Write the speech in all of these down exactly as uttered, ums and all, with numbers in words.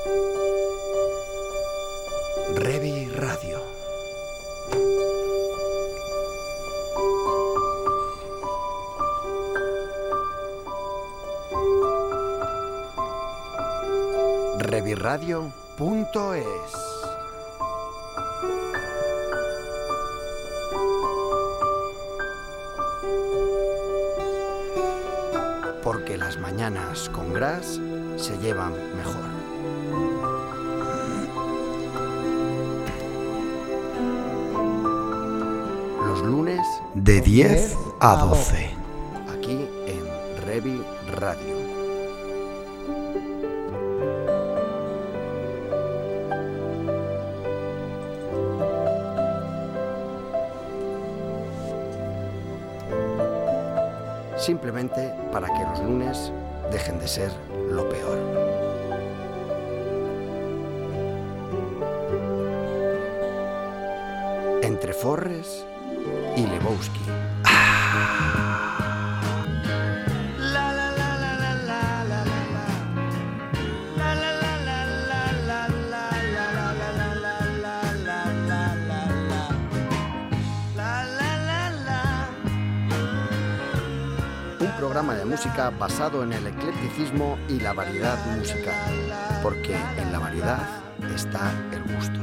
Revi Radio. Reviradio punto es. Porque las mañanas con Gras se llevan mejor. Los lunes de diez a doce. Aquí en Revi Radio. Simplemente para que los lunes dejen de ser lo peor. Entre Forres y Lebowski. Programa de música basado en el eclecticismo y la variedad musical, porque en la variedad está el gusto.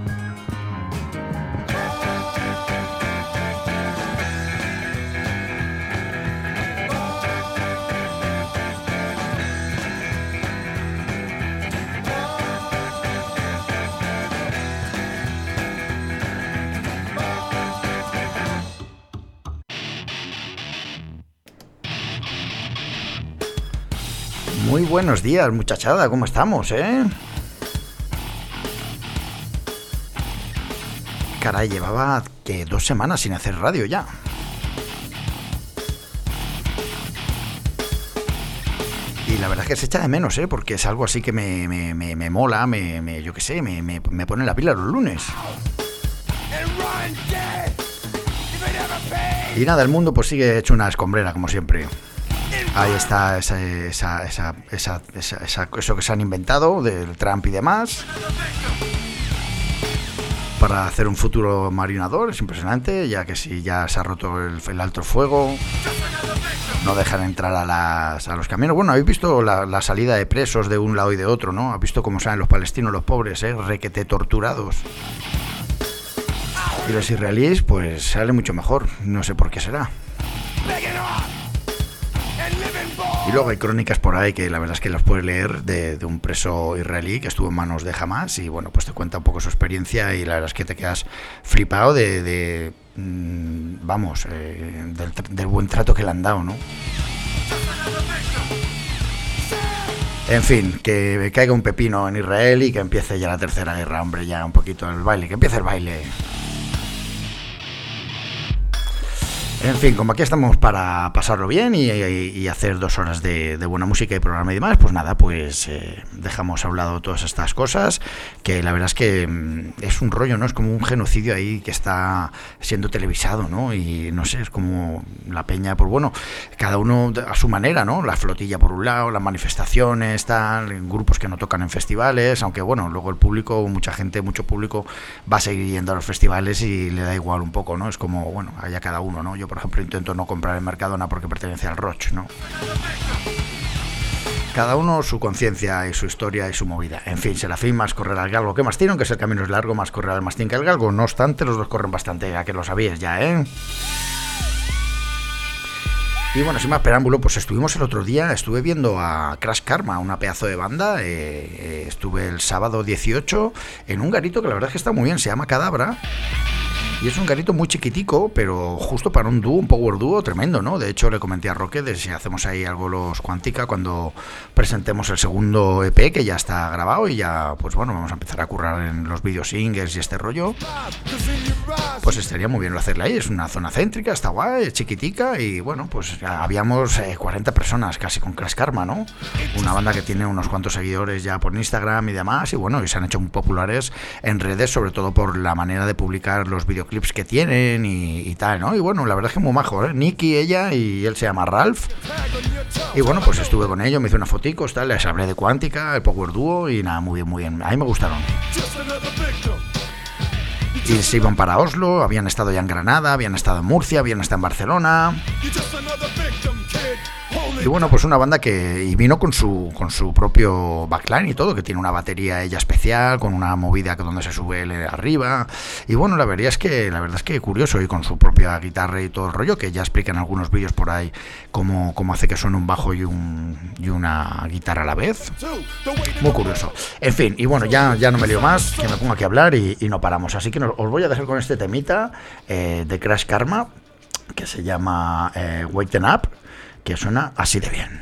Muy buenos días, muchachada, ¿cómo estamos, eh? Caray, llevaba que dos semanas sin hacer radio ya. Y la verdad es que se echa de menos, ¿eh? Porque es algo así que me, me, me, me mola, me, me, yo qué sé, me, me, me pone la pila los lunes. Y nada, el mundo pues sigue hecho una escombrera, como siempre. Ahí está esa, esa, esa, esa, esa, esa, eso que se han inventado del Trump y demás para hacer un futuro marinador. Es impresionante, ya que si ya se ha roto el, el alto fuego, no dejan entrar a, las, a los camiones. Bueno, habéis visto la, la salida de presos de un lado y de otro, ¿no? Habéis visto cómo salen los palestinos, los pobres, ¿eh? Requete torturados. Y los israelíes, pues sale mucho mejor. No sé por qué será. Y luego hay crónicas por ahí que la verdad es que las puedes leer de, de un preso israelí que estuvo en manos de Hamas y bueno, pues te cuenta un poco su experiencia y la verdad es que te quedas flipado de, de mmm, vamos, eh, del, del buen trato que le han dado, ¿no? En fin, que caiga un pepino en Israel y que empiece ya la tercera guerra, hombre, ya un poquito el baile, que empiece el baile. En fin, como aquí estamos para pasarlo bien y, y, y hacer dos horas de, de buena música y programa y demás, pues nada, pues eh, dejamos a un lado todas estas cosas, que la verdad es que mm, es un rollo, ¿no? Es como un genocidio ahí que está siendo televisado, ¿no? Y no sé, es como la peña, pues bueno, cada uno a su manera, ¿no? La flotilla por un lado, las manifestaciones, tal, grupos que no tocan en festivales, aunque bueno, luego el público, mucha gente, mucho público va a seguir yendo a los festivales y le da igual un poco, ¿no? Es como, bueno, allá cada uno, ¿no? Yo por ejemplo intento no comprar en Mercadona porque pertenece al Roche, ¿no? Cada uno su conciencia y su historia y su movida. En fin, Serafín más correr al galgo que mastín, aunque el camino es largo, más correr al mastín que al galgo. No obstante, los dos corren bastante, a que lo sabíais ya, ¿eh? Y bueno, sin más preámbulo, pues estuvimos el otro día, estuve viendo a Crash Karma, una pedazo de banda, eh, eh, estuve el sábado dieciocho en un garito que la verdad es que está muy bien, se llama Cadabra. Y es un garito muy chiquitico, pero justo para un dúo, un power dúo tremendo, ¿no? De hecho, le comenté a Roque de si hacemos ahí algo los Cuántica cuando presentemos el segundo E P, que ya está grabado y ya, pues bueno, vamos a empezar a currar en los video singles y este rollo. Pues estaría muy bien hacerla ahí, es una zona céntrica, está guay, es chiquitica y bueno, pues habíamos eh, cuarenta personas casi con Crash Karma, ¿no? Una banda que tiene unos cuantos seguidores ya por Instagram y demás y bueno, y se han hecho muy populares en redes, sobre todo por la manera de publicar los videoclips videoclips que tienen y, y tal, ¿no? Y bueno, la verdad es que muy majo, ¿eh? Nicky, ella, y él se llama Ralph. Y bueno, pues estuve con ellos, me hice una fotico, tal, les hablé de Cuántica, el Power Duo, y nada, muy bien, muy bien. A mí me gustaron. Y se iban para Oslo, habían estado ya en Granada, habían estado en Murcia, habían estado en Barcelona. Y bueno, pues una banda que y vino con su con su propio backline y todo, que tiene una batería ella especial, con una movida que donde se sube él arriba. Y bueno, la verdad es que la verdad es que curioso, y con su propia guitarra y todo el rollo, que ya explican en algunos vídeos por ahí cómo, cómo hace que suene un bajo y un y una guitarra a la vez. Muy curioso. En fin, y bueno, ya, ya no me lío más, que me pongo aquí a hablar y, y no paramos. Así que nos, os voy a dejar con este temita eh, de Crash Karma, que se llama eh, Wake Them Up, que suena así de bien.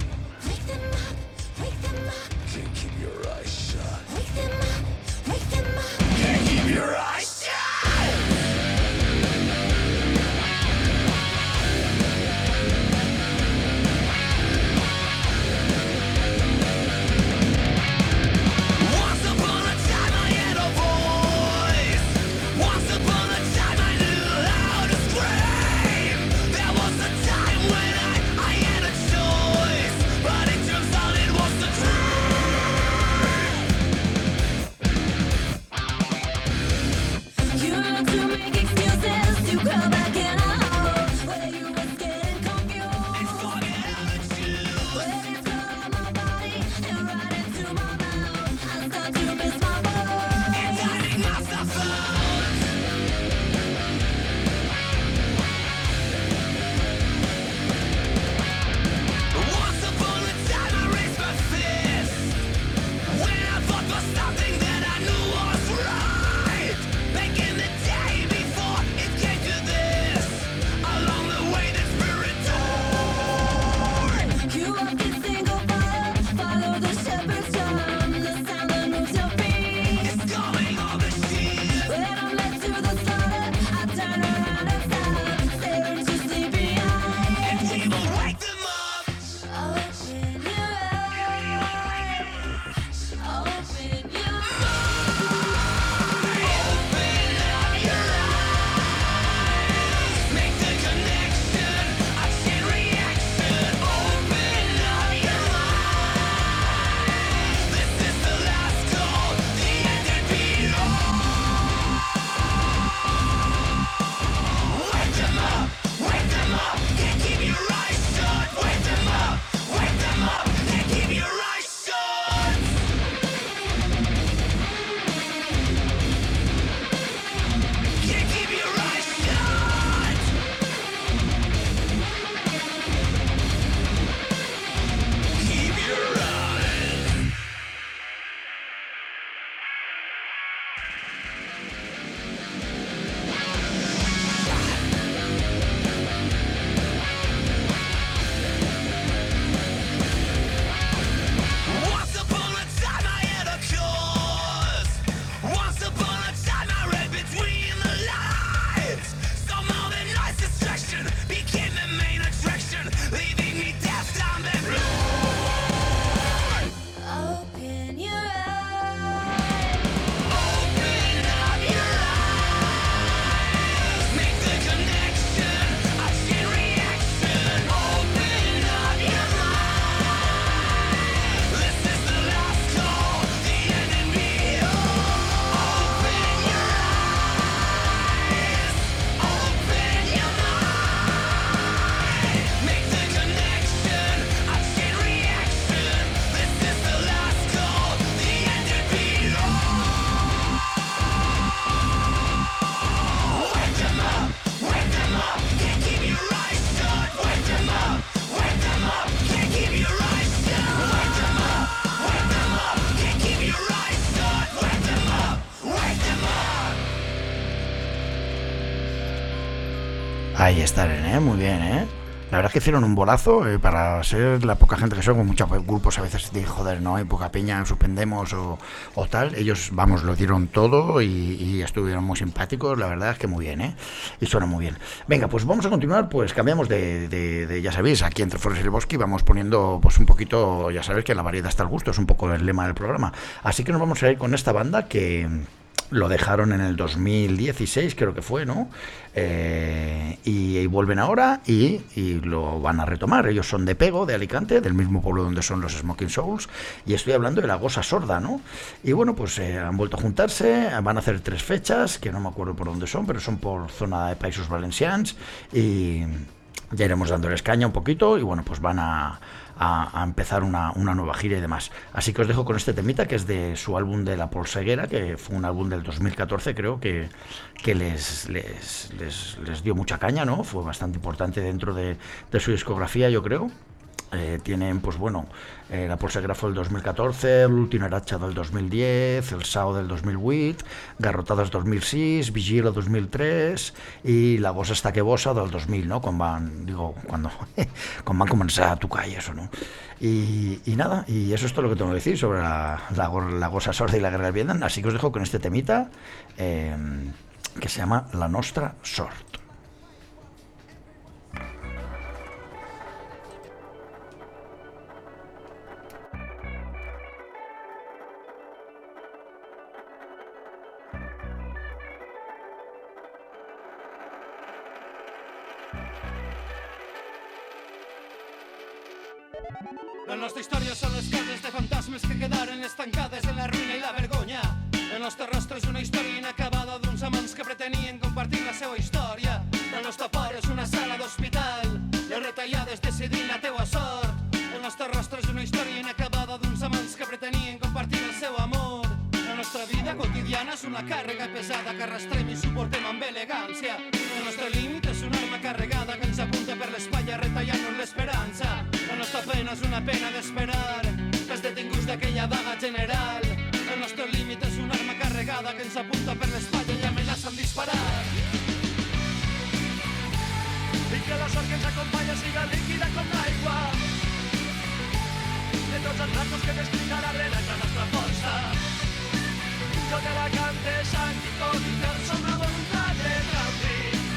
Ahí están, ¿eh? Muy bien, ¿eh? La verdad es que hicieron un bolazo eh, para ser la poca gente que son, con muchos grupos a veces de joder, no hay poca peña, suspendemos o, o tal. Ellos, vamos, lo dieron todo y, y estuvieron muy simpáticos, la verdad es que muy bien, ¿eh? Y suena muy bien. Venga, pues vamos a continuar, pues cambiamos de, de, de ya sabéis, aquí entre Forest y el Bosque vamos poniendo pues un poquito, ya sabéis que la variedad está al gusto, es un poco el lema del programa. Así que nos vamos a ir con esta banda que... Lo dejaron en el dos mil dieciséis, creo que fue, ¿no? Eh, y, y vuelven ahora y, y lo van a retomar. Ellos son de Pego, de Alicante, del mismo pueblo donde son los Smoking Souls. Y estoy hablando de La Gosa Sorda, ¿no? Y bueno, pues eh, han vuelto a juntarse, van a hacer tres fechas, que no me acuerdo por dónde son, pero son por zona de Països Valencians. Y ya iremos dándoles caña un poquito. Y bueno, pues van a... A, a empezar una, una nueva gira y demás. Así que os dejo con este temita, que es de su álbum de La Polseguera, que fue un álbum del dos mil catorce, creo que, que les, les, les, les dio mucha caña, ¿no? Fue bastante importante dentro de, de su discografía, yo creo. Eh, tienen, pues bueno, eh, La Polseguera fue el dos mil catorce, l'Última Ratxa del dos mil diez, El Sao del dos mil vuit, Garrotades dos mil sis, Vigila dos mil tres i La Gosa Està que Bossa del dos mil, ¿no? Quan van, digo, cuando, quan van començar a tocar y eso, ¿no? Y, y nada, y eso es todo lo que tengo que decir sobre la, la, la Gosa Sorda y la Guerra del Vietnam, así que os dejo con este temita eh, que se llama La Nostra Sort. La nostra història són les cases de fantasmes que quedaren estancades en la ruïna i la vergonya. El nostre rostre és una història inacabada d'uns amants que pretenien compartir la seva història. El nostre por és una sala d'hospital, les retallades decidint la teua sort. El nostre rostre és una història inacabada d'uns amants que pretenien compartir el seu amor. La nostra vida quotidiana és una càrrega pesada que arrastrem i suportem amb elegància. El nostre límit és una arma carregada que ens apunta per l'espatlla retallant-nos l'esperança. La nostra pena és una pena d'esperar els detinguts d'aquella vaga general. El nostre límit és una arma carregada que ens apunta per l'espatlla i amenaça amb disparar. I que la sort que ens acompanya siga líquida com l'aigua. De tots els ratos que m'explica la rena és la nostra força. Jo te la cante sang i tot i fer som la voluntat de canvi.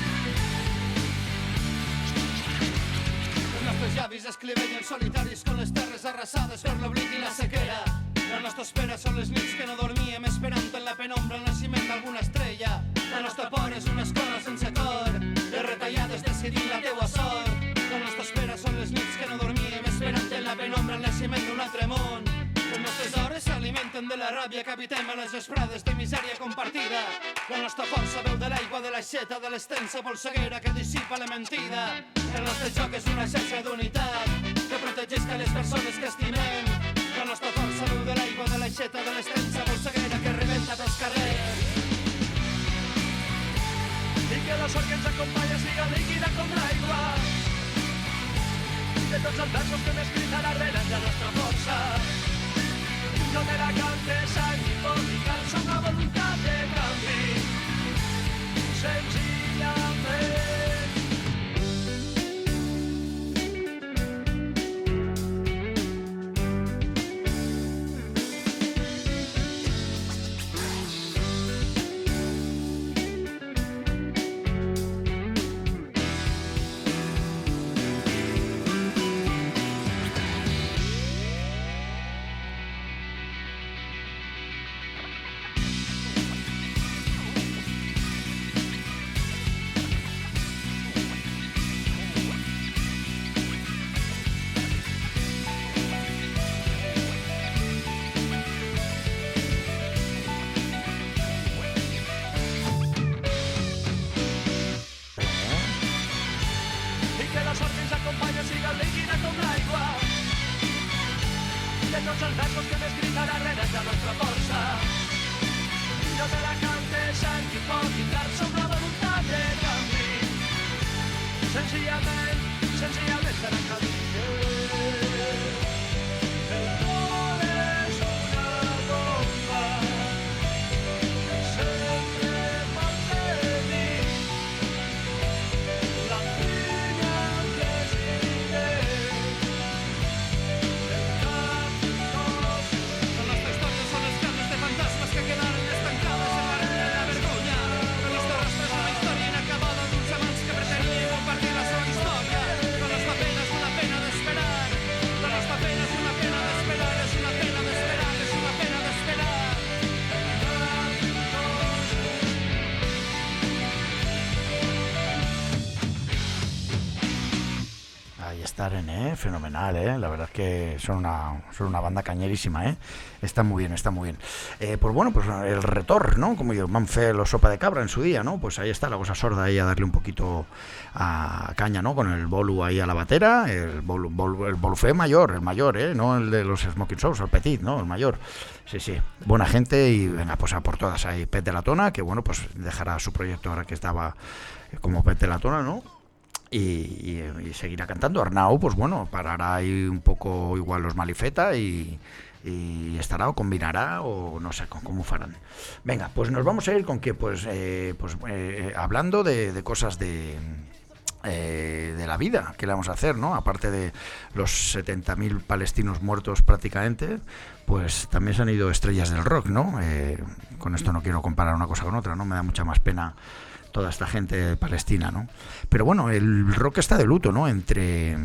Els nostres llavis esclivellen solitaris con les terres arrasades per l'oblit i la sequera. La nostra espera són les nits que no dormíem esperant en la penombra el naixement d'alguna estrella. La nostra por és una escola sense cor, les retallades decidint la teua sort. La nostra espera són les nits que no dormíem esperant en la penombra el naixement d'un altre món. Les nostres hores s'alimenten de la ràbia que habitem a les vesprades de misèria compartida. La nostra força veu de l'aigua de l'aixeta de l'extensa polseguera que dissipa la mentida. El nostre joc és una xarxa d'unitat que protegeix que les persones que estimem. La nostra força veu de l'aigua de l'aixeta de l'extensa polseguera que rebenta pels carrers. I que la sort que ens acompanya siga líquida com l'aigua. De tots els versos que hem escrit a l'arrere de la nostra força. Jo te la cante sang i pot i cal som la voluntat de canvi. Senzillament. Staren, ¿eh? Fenomenal, ¿eh? La verdad es que son una, son una banda cañerísima, ¿eh? Está muy bien, está muy bien. Eh, pues bueno, pues el Retor, ¿no? Como yo, Manfel o Sopa de Cabra en su día, ¿no? Pues ahí está la cosa sorda ahí a darle un poquito a caña, ¿no? Con el bolu ahí a la batera, el bolu, bolu, el bolufé mayor, el mayor, ¿eh? No el de los Smoking Souls, el petit, ¿no? El mayor. Sí, sí. Buena gente y venga, pues a por todas. Ahí Pet de la Tona, que bueno, pues dejará su proyecto ahora que estaba como Pet de la Tona, ¿no? Y, y, y seguirá cantando. Arnau, pues bueno, parará ahí un poco igual los Malifeta y, y estará o combinará o no sé con cómo farán. Venga, pues nos vamos a ir con que pues, eh, pues eh, hablando de, de cosas de... Eh, de la vida, ¿qué le vamos a hacer, no? Aparte de los setenta mil palestinos muertos prácticamente, pues también se han ido estrellas del rock, ¿no? Eh, con esto no quiero comparar una cosa con otra, ¿no? Me da mucha más pena toda esta gente palestina, ¿no? Pero bueno, el rock está de luto, ¿no? Entre...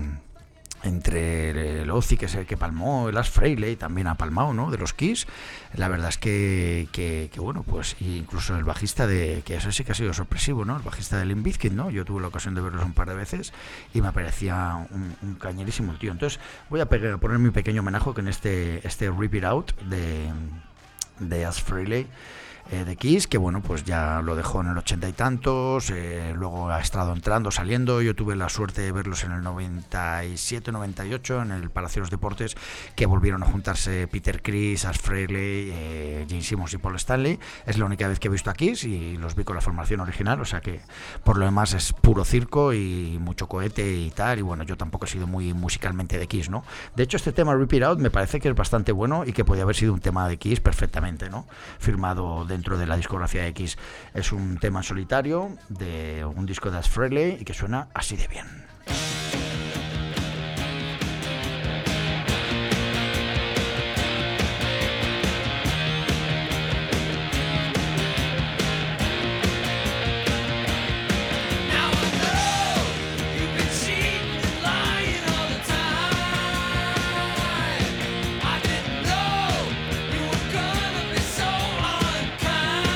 entre el Ozzy, que es el que palmó, el Lars Frehley también ha palmado, ¿no? De los Kiss. La verdad es que, que, que bueno, pues incluso el bajista de, que eso sí que ha sido sorpresivo, ¿no? El bajista de Limp Bizkit, ¿no? Yo tuve la ocasión de verlos un par de veces y me parecía un, un cañerísimo el tío. Entonces voy a, pe- a poner mi pequeño homenaje con este, este Rip It Out de, de Lars Frehley, Eh, de Kiss, que bueno, pues ya lo dejó en el ochenta y tantos, eh, luego ha estado entrando, saliendo. Yo tuve la suerte de verlos en el noventa y siete noventa y ocho en el Palacio de los Deportes, que volvieron a juntarse Peter Criss, Lars Frehley, eh, Gene Simmons y Paul Stanley. Es la única vez que he visto a Kiss y los vi con la formación original, o sea que por lo demás es puro circo y mucho cohete y tal, y bueno, yo tampoco he sido muy musicalmente de Kiss, ¿no? De hecho, este tema Rip It Out me parece que es bastante bueno y que podía haber sido un tema de Kiss perfectamente, ¿no? Firmado dentro de la discografía de X. Es un tema en solitario de un disco de Lars Frehley y que suena así de bien.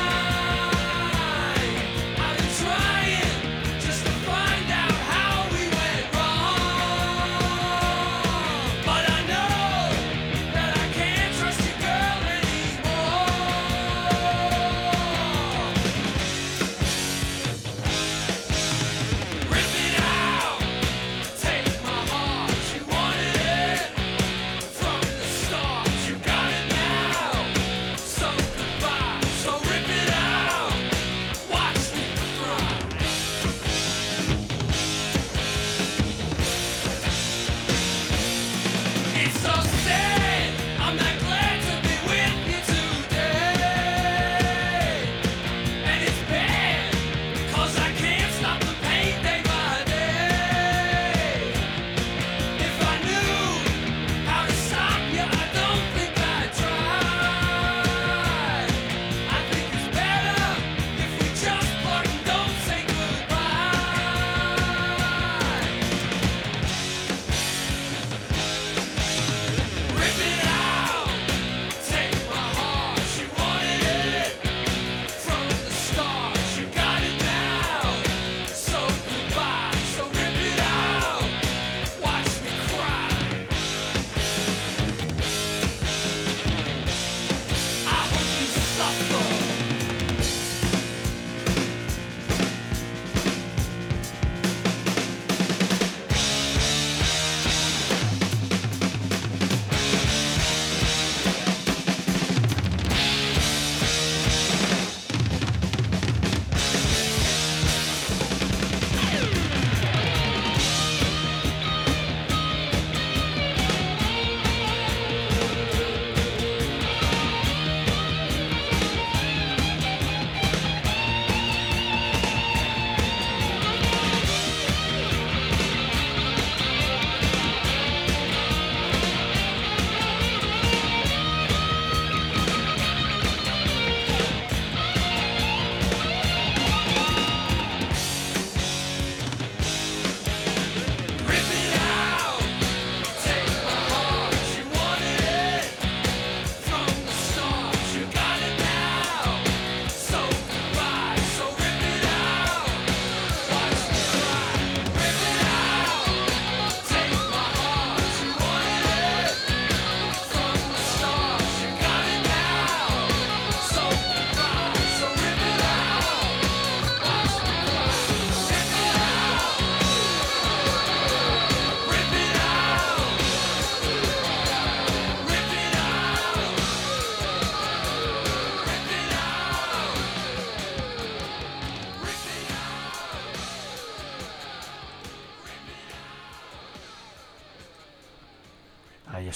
Just to find out how we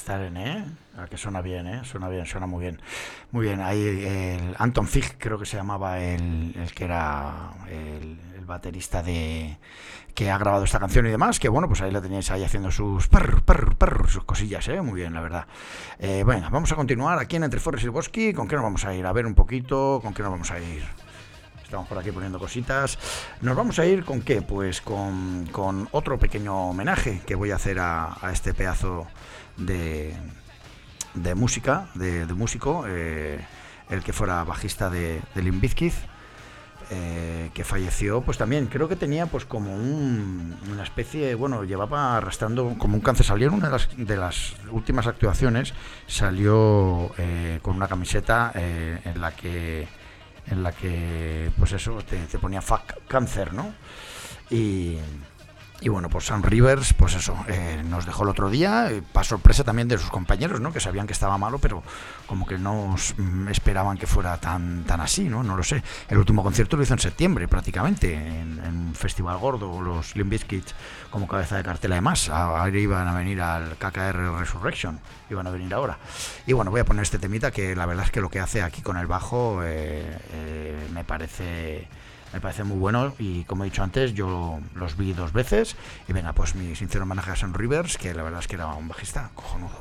Staren, ¿eh? Que suena bien, ¿eh? Suena bien, suena muy bien. Muy bien, ahí el Anton Fig, creo que se llamaba el, el que era el, el baterista de que ha grabado esta canción y demás, que bueno, pues ahí la teníais ahí haciendo sus perr, perr, perr, sus cosillas, ¿eh? Muy bien, la verdad. Eh, venga, vamos a continuar aquí en Entre Forres y el Bosque. ¿Con qué nos vamos a ir? A ver un poquito, ¿con qué nos vamos a ir? Estamos por aquí poniendo cositas. ¿Nos vamos a ir con qué? Pues con, con otro pequeño homenaje que voy a hacer a, a este pedazo de... de música, de, de músico, eh, el que fuera bajista de, de Limp Bizkit, eh, que falleció, pues también creo que tenía pues como un, una especie, bueno, llevaba arrastrando como un cáncer. Salió en una de las, de las últimas actuaciones, salió eh, con una camiseta eh, en la que en la que pues eso te, te ponía fuck cáncer, ¿no? Y Y bueno, pues Sam Rivers, pues eso, eh, nos dejó el otro día, eh, para sorpresa también de sus compañeros, ¿no? Que sabían que estaba malo, pero como que no mm, esperaban que fuera tan tan así, ¿no? No lo sé. El último concierto lo hizo en septiembre, prácticamente, en, en un festival gordo, los Limp Bizkit como cabeza de cartel. Además, ahora iban a venir al K K R Resurrection, iban a venir ahora. Y bueno, voy a poner este temita que la verdad es que lo que hace aquí con el bajo eh, eh, me parece... Me parece muy bueno y como he dicho antes, yo los vi dos veces y venga, pues mi sincero homenaje a Sam Rivers, que la verdad es que era un bajista cojonudo.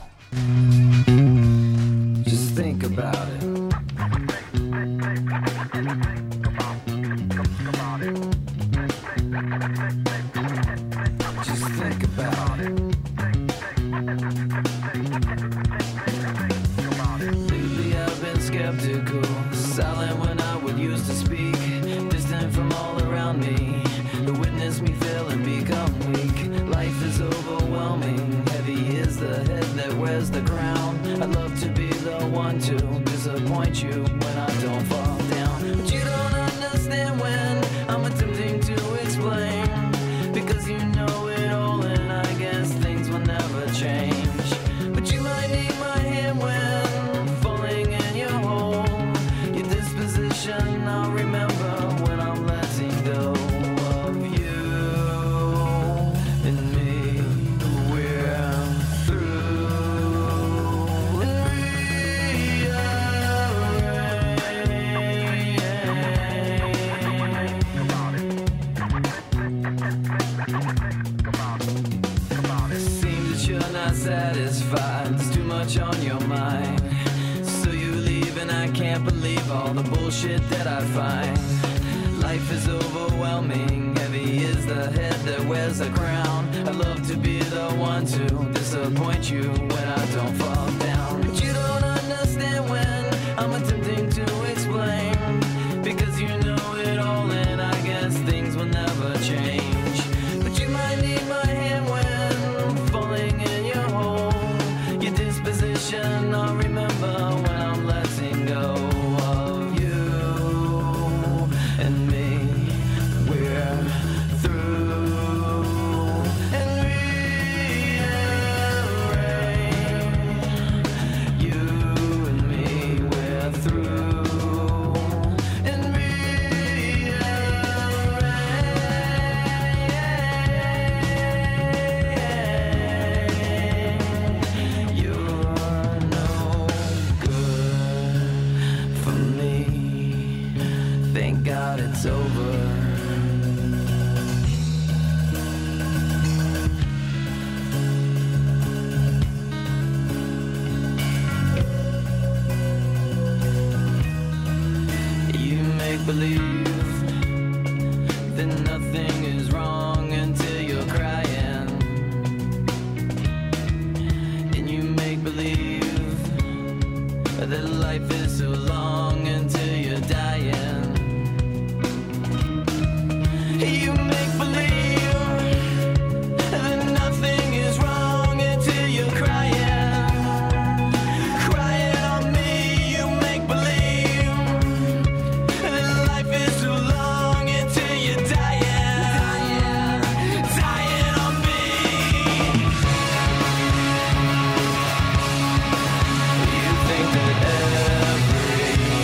Just think about it. Just think about it. Lately I've been skeptical, silent when I would used to speak. From all around me, the witness me fail and become weak. Life is overwhelming, heavy is the head that wears the crown. I love to be the one to disappoint you when I don't fall down. But you don't understand when I'm attempting to explain, because you know it all and I guess things will never change. But you might need my hand when falling in your hole. Your disposition I'll remember when I'm letting go of you and me. We're through and seems that you're not satisfied. There's too much on your mind. So you leave and I can't believe all the bullshit that I find. Life is overwhelming, heavy is the head that wears the crown. I love to be the one to disappoint you when I don't fall down. But you don't understand when I'm attempting to explain, because you know it all and I guess things will never change. But you might need my hand when falling in your hole. Your disposition I'll remember when I'm letting go of you and me. We're through and rearrange. You and me, we're through and rearrange. You're no good for me. Thank God it's over. You make believe that nothing is wrong until you're crying, and you make believe that life is so long until you're dying. You make believe that nothing is wrong until you're crying, crying on me. You make believe that life is too long until you're dying, dying on me. You think that every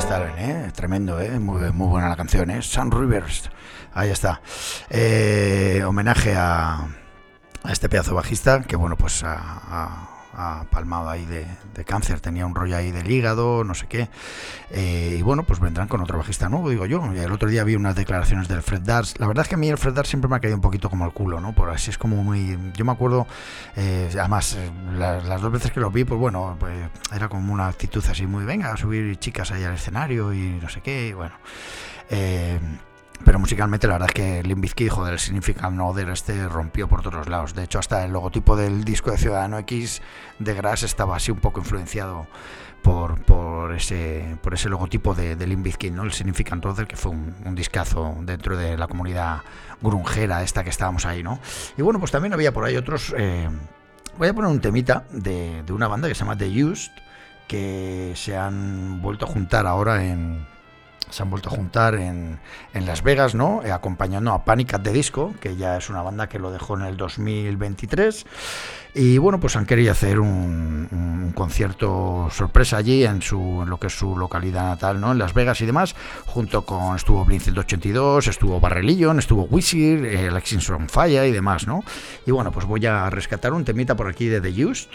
Stalen, ¿eh? Tremendo, ¿eh? Muy, muy buena la canción, ¿eh? Sun Rivers, ahí está. Eh, homenaje a, a este pedazo bajista que, bueno, pues a, a, a palmado ahí de, de cáncer, tenía un rollo ahí del hígado, no sé qué. Eh, y bueno, pues vendrán con otro bajista nuevo, digo yo. Y el otro día vi unas declaraciones del Fred Durst. La verdad es que a mí el Fred Durst siempre me ha caído un poquito como el culo, ¿no? Por así es como muy... Yo me acuerdo, eh, además, eh, las, las dos veces que lo vi, pues bueno, pues era como una actitud así muy, venga, a subir chicas ahí al escenario y no sé qué, y bueno... Eh, pero musicalmente la verdad es que Limp Bizkit, joder, el Significant Other este rompió por todos lados. De hecho, hasta el logotipo del disco de Ciudadano X de Grass estaba así un poco influenciado por, por ese por ese logotipo de, de Limp Bizkit, ¿no? El Significant Other, que fue un, un discazo dentro de la comunidad grungera esta que estábamos ahí, ¿no? Y bueno, pues también había por ahí otros... Eh, voy a poner un temita de, de una banda que se llama The Used, que se han vuelto a juntar ahora en... se han vuelto a juntar en, en Las Vegas, ¿no? Eh, acompañando a Panic at the Disco, que ya es una banda que lo dejó en el dos mil veintitrés. Y bueno, pues han querido hacer un, un concierto sorpresa allí en su en lo que es su localidad natal, ¿no? En Las Vegas y demás, junto con, estuvo Blink ciento ochenta y dos, estuvo Barrelion, estuvo Wizard, eh, Alexis on Fire y demás, ¿no? Y bueno, pues voy a rescatar un temita por aquí de The Used,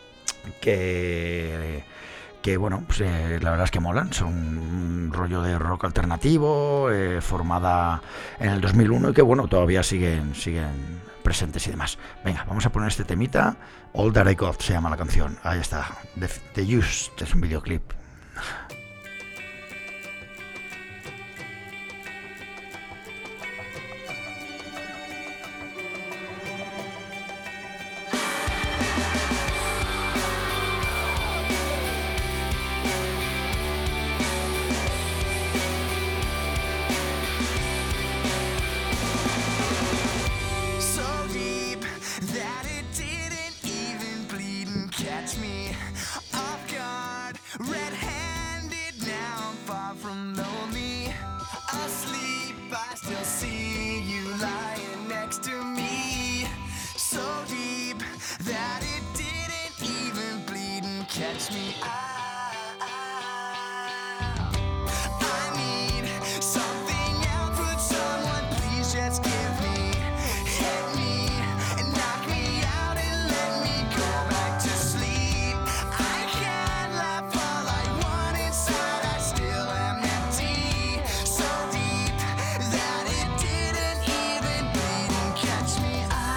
que... que bueno, pues eh, la verdad es que molan, son un rollo de rock alternativo, eh, formada en el dos mil uno y que bueno, todavía siguen siguen presentes y demás. Venga, vamos a poner este temita, All That I Got se llama la canción, ahí está, The, The Used, es un videoclip.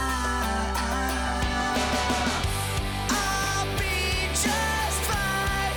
I'll be just fine.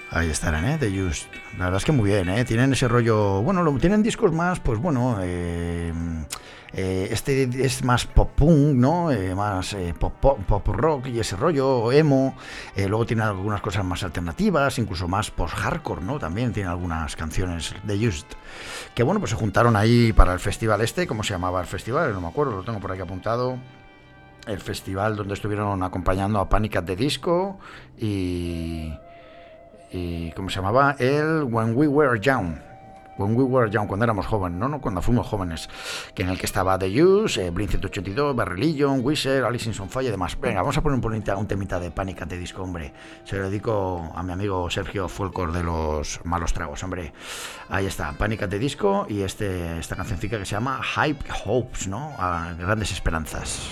Ahí estarán, ¿eh? The Used. La verdad es que muy bien, ¿eh? Tienen ese rollo... Bueno, lo, tienen discos más, pues bueno... Eh, eh, este es más pop punk, ¿no? Eh, más eh, pop, pop, pop rock y ese rollo, emo. Eh, luego tienen algunas cosas más alternativas, incluso más post-hardcore, ¿no? También tienen algunas canciones The Used. Que bueno, pues se juntaron ahí para el festival este. ¿Cómo se llamaba el festival? No me acuerdo, lo tengo por aquí apuntado. El festival donde estuvieron acompañando a Panic! At the Disco y... y ¿cómo se llamaba? El When We Were Young. When We Were Young, cuando éramos jóvenes, ¿no? ¿no? Cuando fuimos jóvenes. Que en el que estaba The Used, eh, Blink ciento ochenta y dos, Barry Legion, Weezer, Alice in Sonfire y demás. Venga, vamos a poner un, bonita, un temita de Panic! At the Disco, hombre. Se lo dedico a mi amigo Sergio Folcor de los Malos Tragos, hombre. Ahí está, Panic! At the Disco y este, esta cancioncita que se llama Hype Hopes, ¿no? A grandes esperanzas.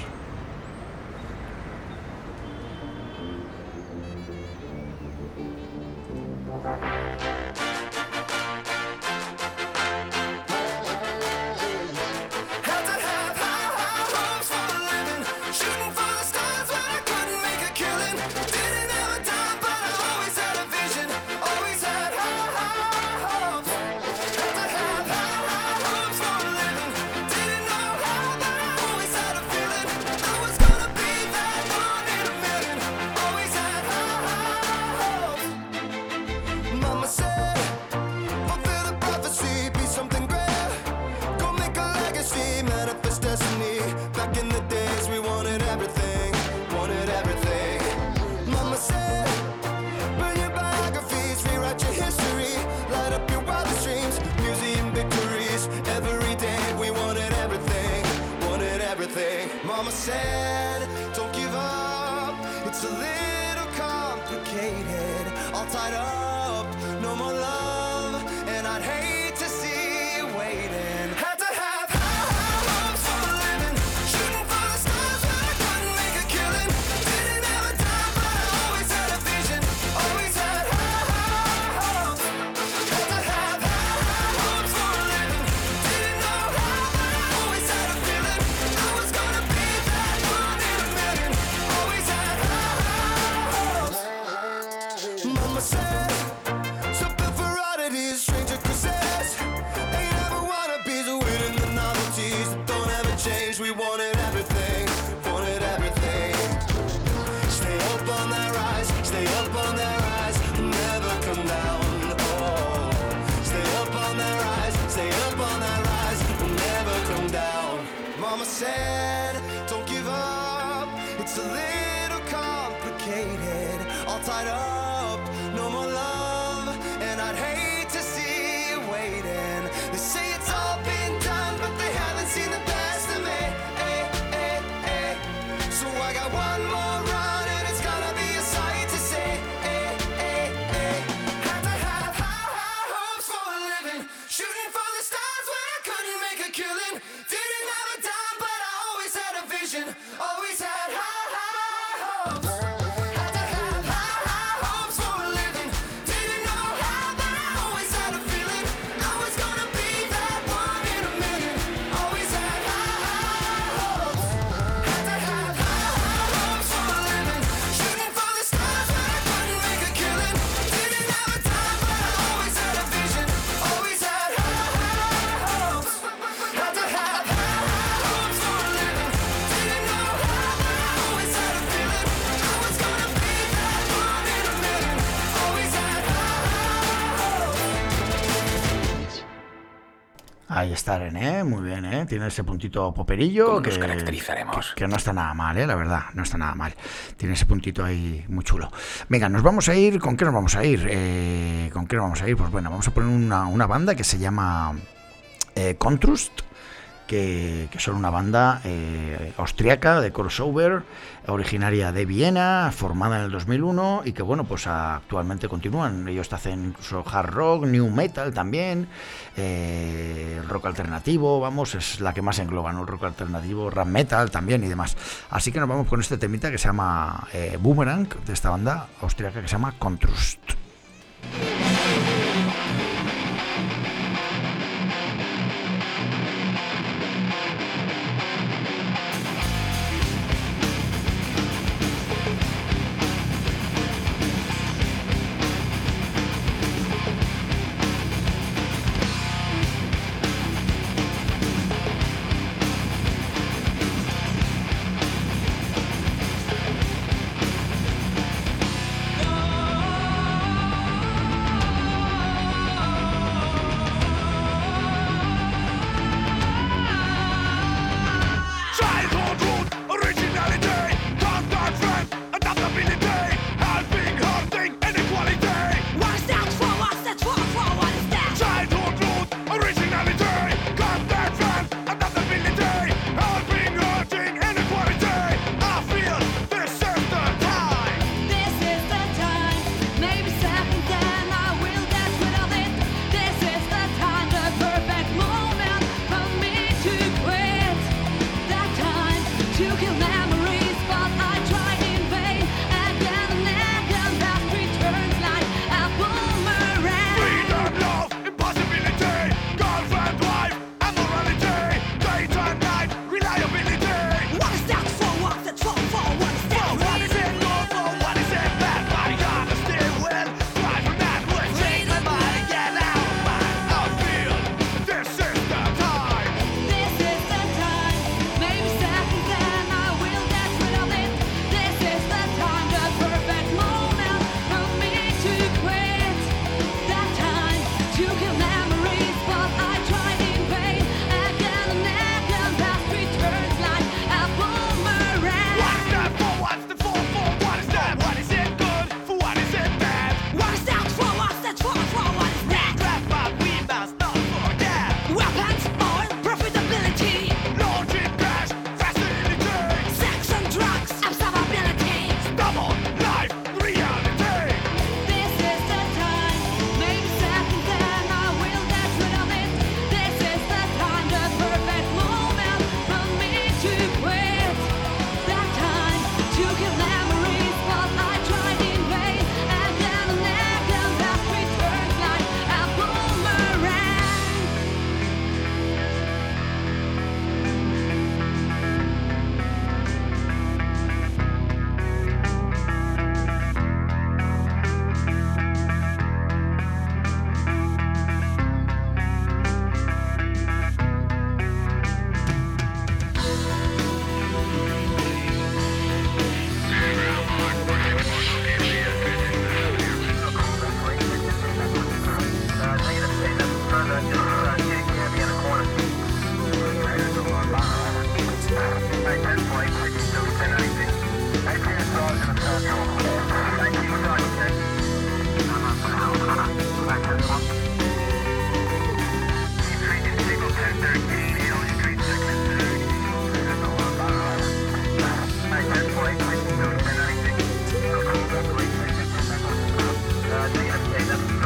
Mama said, don't give up, it's a little complicated, all tied up, no more love, and I'd hate to see you waiting. Had to have high hopes for a living, shooting for the stars but I couldn't make a killing. Didn't have a time but I always had a vision, always had high, high hopes. Had to have high hopes for a living, didn't know how but I always had a feeling I was gonna be that one in a million. Always had high hopes. Mama said, something for oddities, stranger causes. Ain't never wannabes, winning the novelties that don't ever change. We wanted everything, wanted everything. Stay up on that rise, stay up on that rise, never come down. Oh, stay up on that rise, stay up on that rise, never come down. Mama said, don't give up, it's a little complicated, all tied up, no more love, and I'd hate to see you waiting. They say it's all been done, but they haven't seen the best of me. Eh, eh, eh. So I got one more run, and it's gonna be a sight to see. Eh, eh, eh. Had to have high, high hopes for a living, shooting for the stars when I couldn't make a killing. Didn't have a dime, but I always had a vision, always had high, high hopes. Had to have high, high hopes for a living, didn't know how, but I always had a feeling I was gonna be that one in a million. Always had high, high hopes. Had to have high, high hopes for a living, shooting for the stars when I couldn't make a killing. Didn't have a time, but I always had a vision, always had high, high hopes. Had to have high, high hopes for a living, didn't know how, but I always had a feeling I was gonna be that one in a million. Always had high, high hopes. Ahí estarán, ¿eh? Muy bien, ¿eh? Tiene ese puntito poperillo ¿Cómo que nos caracterizaremos? Que, que no está nada mal, ¿eh? La verdad, no está nada mal. Tiene ese puntito ahí muy chulo. Venga, nos vamos a ir. ¿Con qué nos vamos a ir? Eh, ¿Con qué nos vamos a ir? Pues bueno, vamos a poner una, una banda que se llama eh, Contrast, que, que son una banda eh, austriaca de crossover, originaria de Viena, formada en el dos mil uno y que bueno, pues actualmente continúan. Ellos hacen incluso hard rock, new metal también, eh, rock alternativo, vamos, es la que más engloba, ¿no? El rock alternativo, rap metal también y demás. Así que nos vamos con este temita que se llama eh, Boomerang, de esta banda austriaca que se llama Contrast.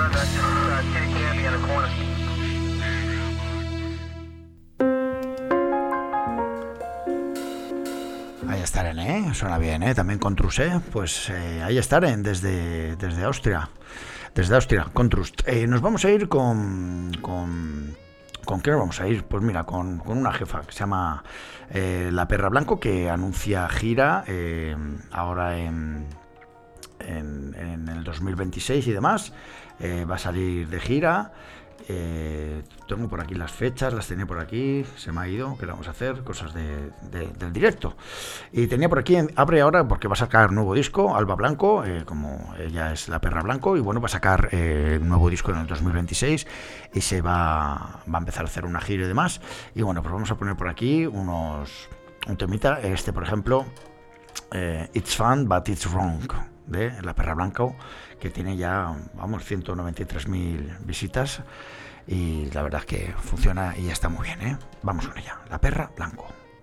Ahí estarán, ¿eh? Suena bien, ¿eh? También Contrust, ¿eh? Pues eh, ahí estarán desde, desde Austria. Desde Austria, Contrust. Eh, nos vamos a ir con... con ¿Con qué nos vamos a ir? Pues mira, con, con una jefa que se llama eh, La Perra Blanco, que anuncia gira eh, ahora en, en, en el dos mil veintiséis y demás. Eh, va a salir de gira. Eh, tengo por aquí las fechas, las tenía por aquí, se me ha ido, ¿qué le vamos a hacer? Cosas de, de, del directo. Y tenía por aquí, abre ahora porque va a sacar nuevo disco, Alba Blanco, eh, como ella es La Perra Blanco, y bueno, va a sacar eh, un nuevo disco en el dos mil veintiséis y se va, va a empezar a hacer una gira y demás. Y bueno, pues vamos a poner por aquí unos un temita, este por ejemplo, eh, It's Fun But It's Wrong, de La Perra Blanco, que tiene ya, vamos, ciento noventa y tres mil visitas y la verdad es que funciona y está muy bien, ¿eh? Vamos con ella, La Perra Blanco.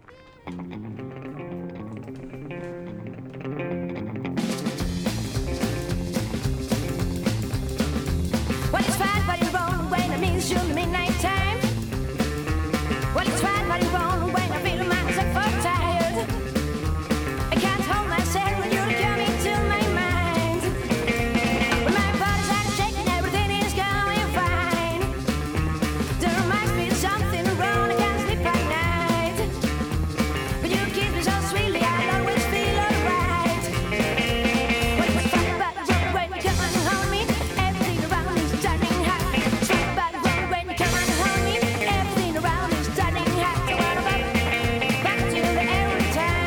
Well, it's fine, but it's wrong when it means you midnight time. Well, it's fine, but it's wrong when I feel myself so tired. I can't hold myself when you're coming to my mind. When my body's out of shape and everything is going fine. There must be something wrong, I can't sleep at night. But you kiss me so sweetly, I'll always feel alright. Well, it's fine, but it's wrong when you come and hold me. Everything around is turning hot. It's fine, but it's wrong when you come and hold me. Everything around is turning hot. So what about back to the every time?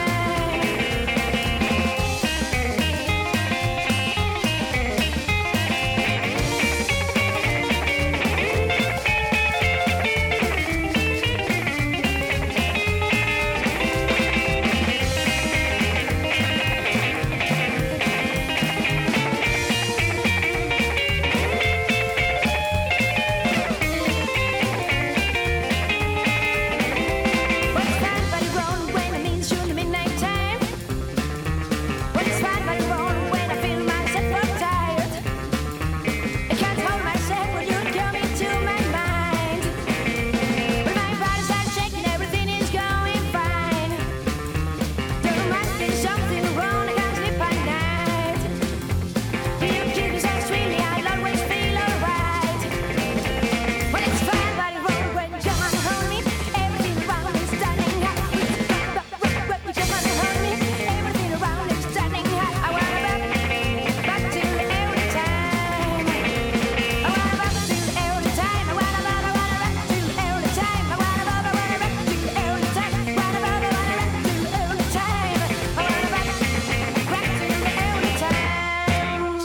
Well, it's fine, but it's wrong when it means you in the midnight time. Well, it's fine, but it's wrong when I feel myself so tired. I can't hold myself when you're coming to my mind. When my body's out shaking, everything is going fine. There must be something wrong, I can't sleep at night. When you kiss me so sweetly, I'll always feel alright. Well, it's fine, but it's wrong when you come and hold me. Everything around is turning hot. When you come and hold me, everything around is turning hot. I wanna back, back to every time. I wanna back to every time. I wanna back, I wanna back to every time. I wanna back, I wanna back to every time. Wanna back, I wanna back to every time. I wanna back, back to every time.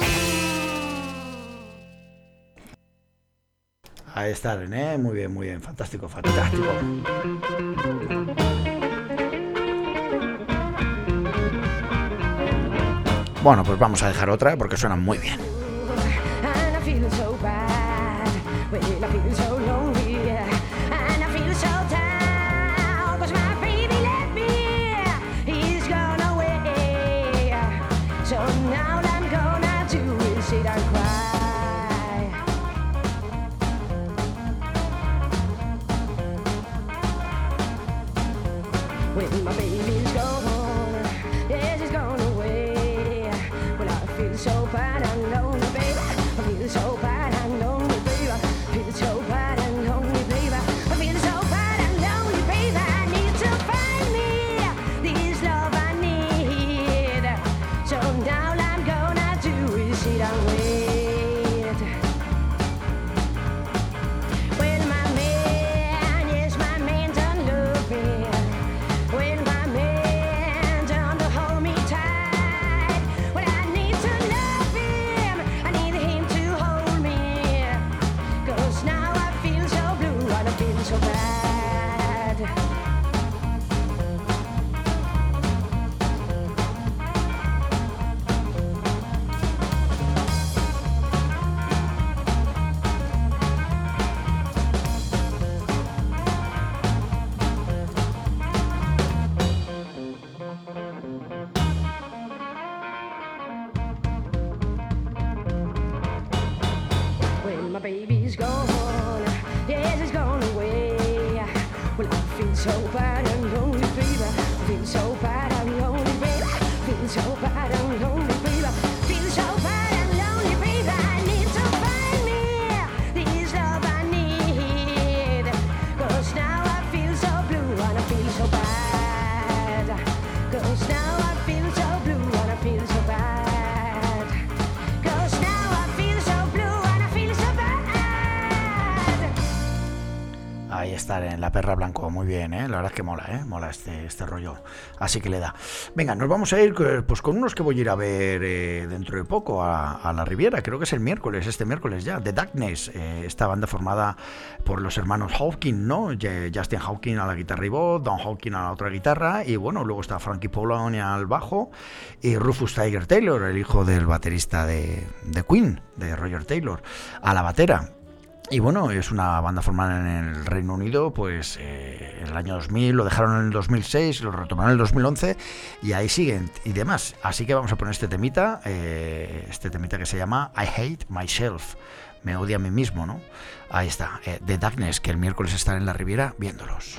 Ahí está René, muy bien, muy bien, fantástico, fantástico. Bueno, pues vamos a dejar otra porque suena muy bien. And I feel so bad. Well, I feel so lonely. And I feel so down. 'Cause my baby left me. He's gone away. So now all I'm gonna do is sit and cry. When my baby's gone, yes, he's gone away. Well, I feel so bad and lonely, baby. I feel so bad and lonely, baby. I feel so bad and lonely, baby. I feel so bad and lonely, baby. I need to find me this love I need. So now all I'm gonna do is sit and wait. Well, my man, yes, my man don't love me. Well, my está, en La Perra Blanco, muy bien, ¿eh? La verdad es que mola, ¿eh? Mola este, este rollo, así que le da. Venga, nos vamos a ir pues con unos que voy a ir a ver eh, dentro de poco a, a la Riviera, creo que es el miércoles, este miércoles ya, The Darkness, eh, esta banda formada por los hermanos Hawkins, ¿no? Justin Hawkins a la guitarra y voz, Don Hawkins a la otra guitarra, y bueno, luego está Frankie Polonia al bajo, y Rufus Tiger Taylor, el hijo del baterista de, de Queen, de Roger Taylor, a la batera. Y bueno, es una banda formada en el Reino Unido, pues eh, en el año dos mil, lo dejaron en el dos mil seis, lo retomaron en el dos mil once y ahí siguen y demás. Así que vamos a poner este temita, eh, este temita que se llama I Hate Myself, me odio a mí mismo, ¿no? Ahí está, eh, The Darkness, que el miércoles estarán en la Riviera viéndolos.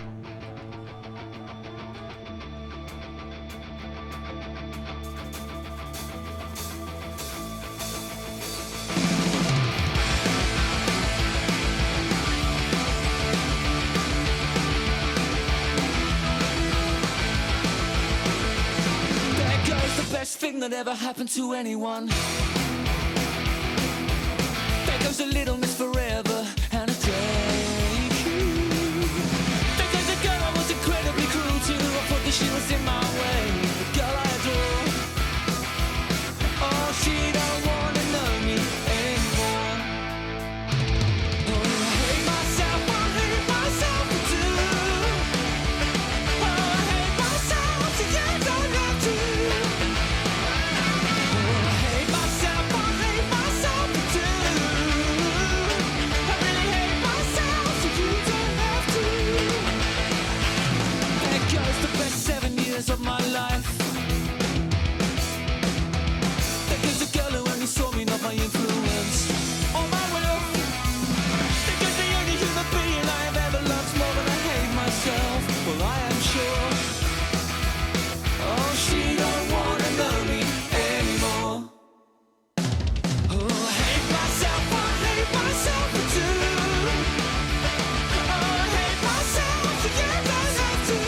Thing that ever happened to anyone. There goes a little miss forever and a take. There goes a girl I was incredibly cruel to. I thought that she was in my way. The girl I adore. Oh, she don't wanna know me anymore. Oh, I hate myself, I hate myself too. Oh, I hate myself, so you don't have to. Of my life. There goes a girl who only saw me, not my influence or my will. There goes the only human being I have ever loved more than I hate myself. Well, I am sure. Oh, she don't wanna know me anymore. Oh, I hate myself, I hate myself too. Oh, I hate myself, so you don't have to.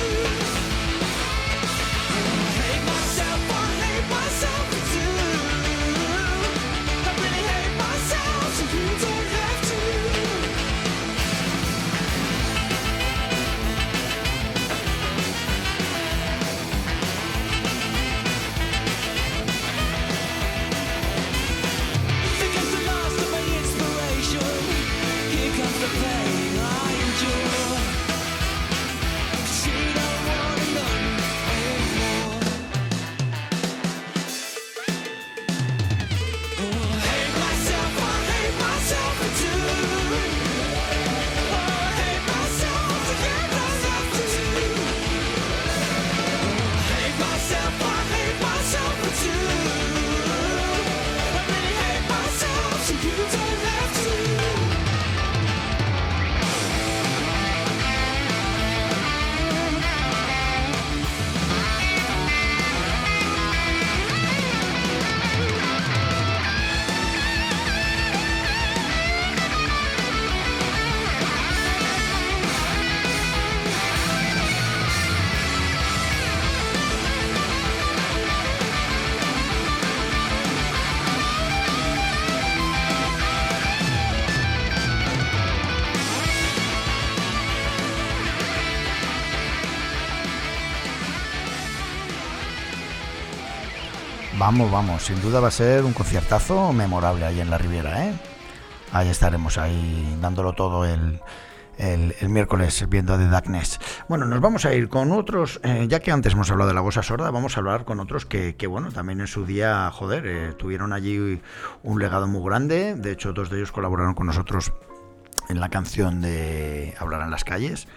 Vamos, vamos, sin duda va a ser un conciertazo memorable ahí en la Riviera, ¿eh? Ahí estaremos, ahí dándolo todo el, el, el miércoles viendo a The Darkness. Bueno, nos vamos a ir con otros, eh, ya que antes hemos hablado de La Gosa Sorda, vamos a hablar con otros que, que bueno, también en su día, joder, eh, tuvieron allí un legado muy grande. De hecho, dos de ellos colaboraron con nosotros en la canción de Hablar en las calles.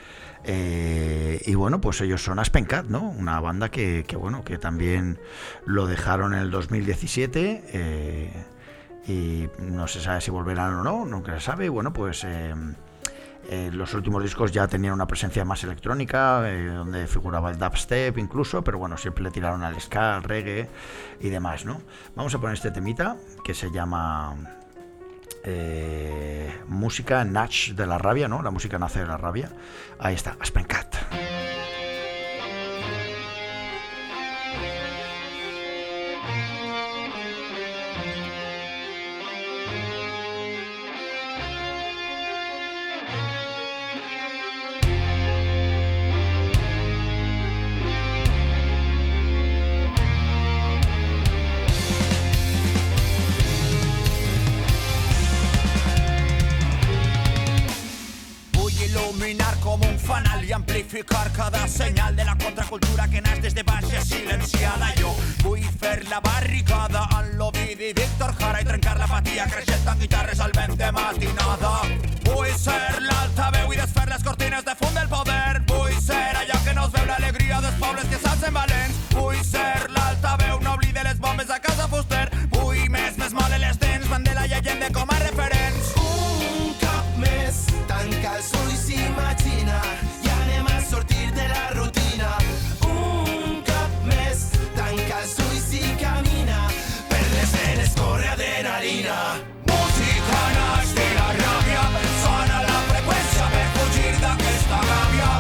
Eh, y bueno, pues ellos son Aspen Cat, ¿no? Una banda que, que bueno, que también lo dejaron en el dos mil diecisiete, eh, y no se sabe si volverán o no, nunca se sabe. Bueno, pues eh, eh, los últimos discos ya tenían una presencia más electrónica, eh, donde figuraba el dubstep incluso, pero bueno, siempre le tiraron al ska, al reggae y demás, ¿no? Vamos a poner este temita que se llama Eh, música Natch de la rabia, ¿no? La música nace de la rabia. Ahí está, Aspen Cat. com un fanal i amplificar cada senyal de la contracultura que naix des de baix i silenciada. Jo vull fer la barricada en l'Ovidi Víctor Jara i trencar l'apatia creixent amb guitarres al vent de matinada. Vull ser l'altaveu i desfer les cortines de fum del poder. Vull ser allò que no es veu l'alegria dels pobles que s'alcen valents. Vull ser l'altaveu, no oblide les bombes a casa Fuster. Vull més, més mole les dents, Mandela i Allende com a referents. Un cop més, tanca els ulls i imagina, i anem a sortir de la rutina. Un cop més, tanca els ulls i camina, per les venes corre adrenalina. Música naix de la ràbia, sona la freqüència per fugir d'aquesta gàbia.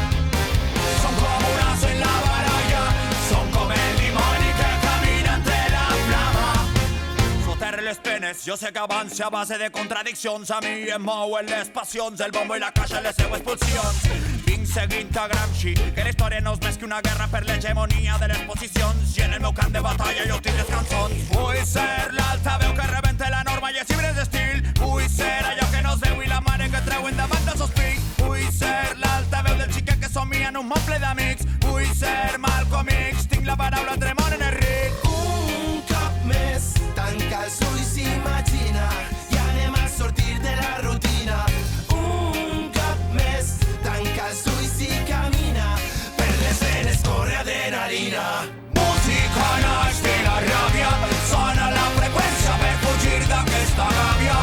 Som com un as en la baralla, som com el dimoni que camina entre la flama. Soterre les penes, jo sé que avança a base de contradiccions. A mi em mouen les passions, el bombo i la caixa en les seues pulsions. Vinc seguint a Gramsci, que la història no és més que una guerra per l'hegemonia de les posicions. I en el meu camp de batalla jo tinc les cançons. Vull ser l'altaveu que rebente la norma i els llibres d'estil. Vull ser allò que no es veu i la mare que treuen davant dels seus fills. Vull ser l'altaveu del xiquet que somia en un món ple d'amics. Vull ser Malcolm X, tinc la paraula entre món en el ric. Un cop més, tanca els ulls i imagina, i anem a sortir de la rutina. Un cop més, tanca els ulls i camina, per les venes corre adrenalina. Música naix de la ràbia, sona la freqüència per fugir d'aquesta gàbia.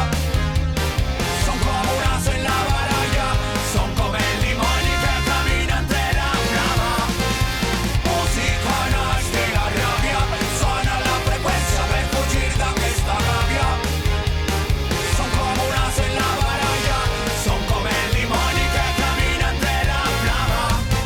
Som com un as en la baralla, som com el dimoni que camina entre la flama. Música naix de la ràbia, sona la freqüència per fugir d'aquesta gàbia. Som com un as en la baralla, som com el dimoni que camina entre la flama.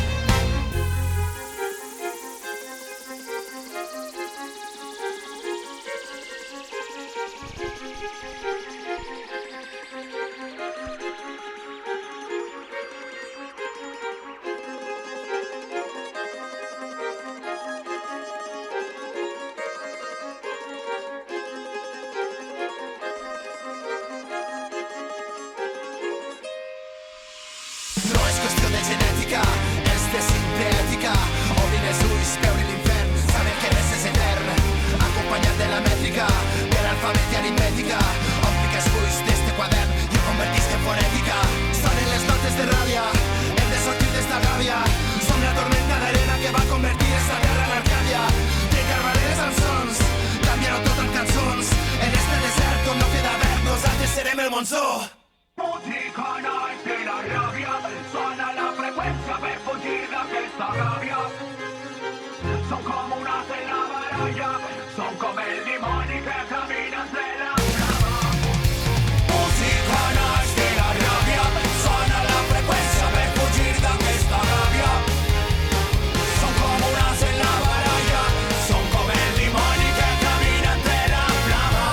No és qüestió de genètica, és de sintètica. Obrin els ulls, veure l'infern, saber que res és etern. Acompanyat de la mètrica, de l'alfabet i aritmètica. Omplic els fulls d'este quadern i ho convertisc en fonètica. Sonen les notes de ràbia, hem de sortir d'esta gàbia. Som la tormenta d'arena que va convertir esta terra en Arcàdia. De carbaneres amb sons, canviar-ho tot amb cançons. En este desert on no queda verd, nosaltres serem el monsó. Música naix de la ràbia, sona la freqüència per fugir d'aquesta gàbia. Som com un as en la baralla, som com el dimoni que camina entre la flama. Música naix de la ràbia, sona la freqüència per fugir d'aquesta gàbia. Som com un as en la baralla, som com el dimoni que camina entre la flama.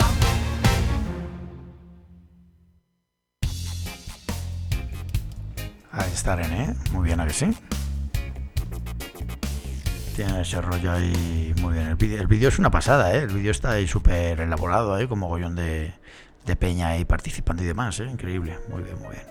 Ahí está René, muy bien, ¿a que sí? Tiene ese rollo ahí muy bien. El vídeo, el vídeo es una pasada, ¿eh? El vídeo está ahí súper elaborado, ¿eh? Con mogollón de, de peña ahí participando y demás, ¿eh? Increíble, muy bien, muy bien.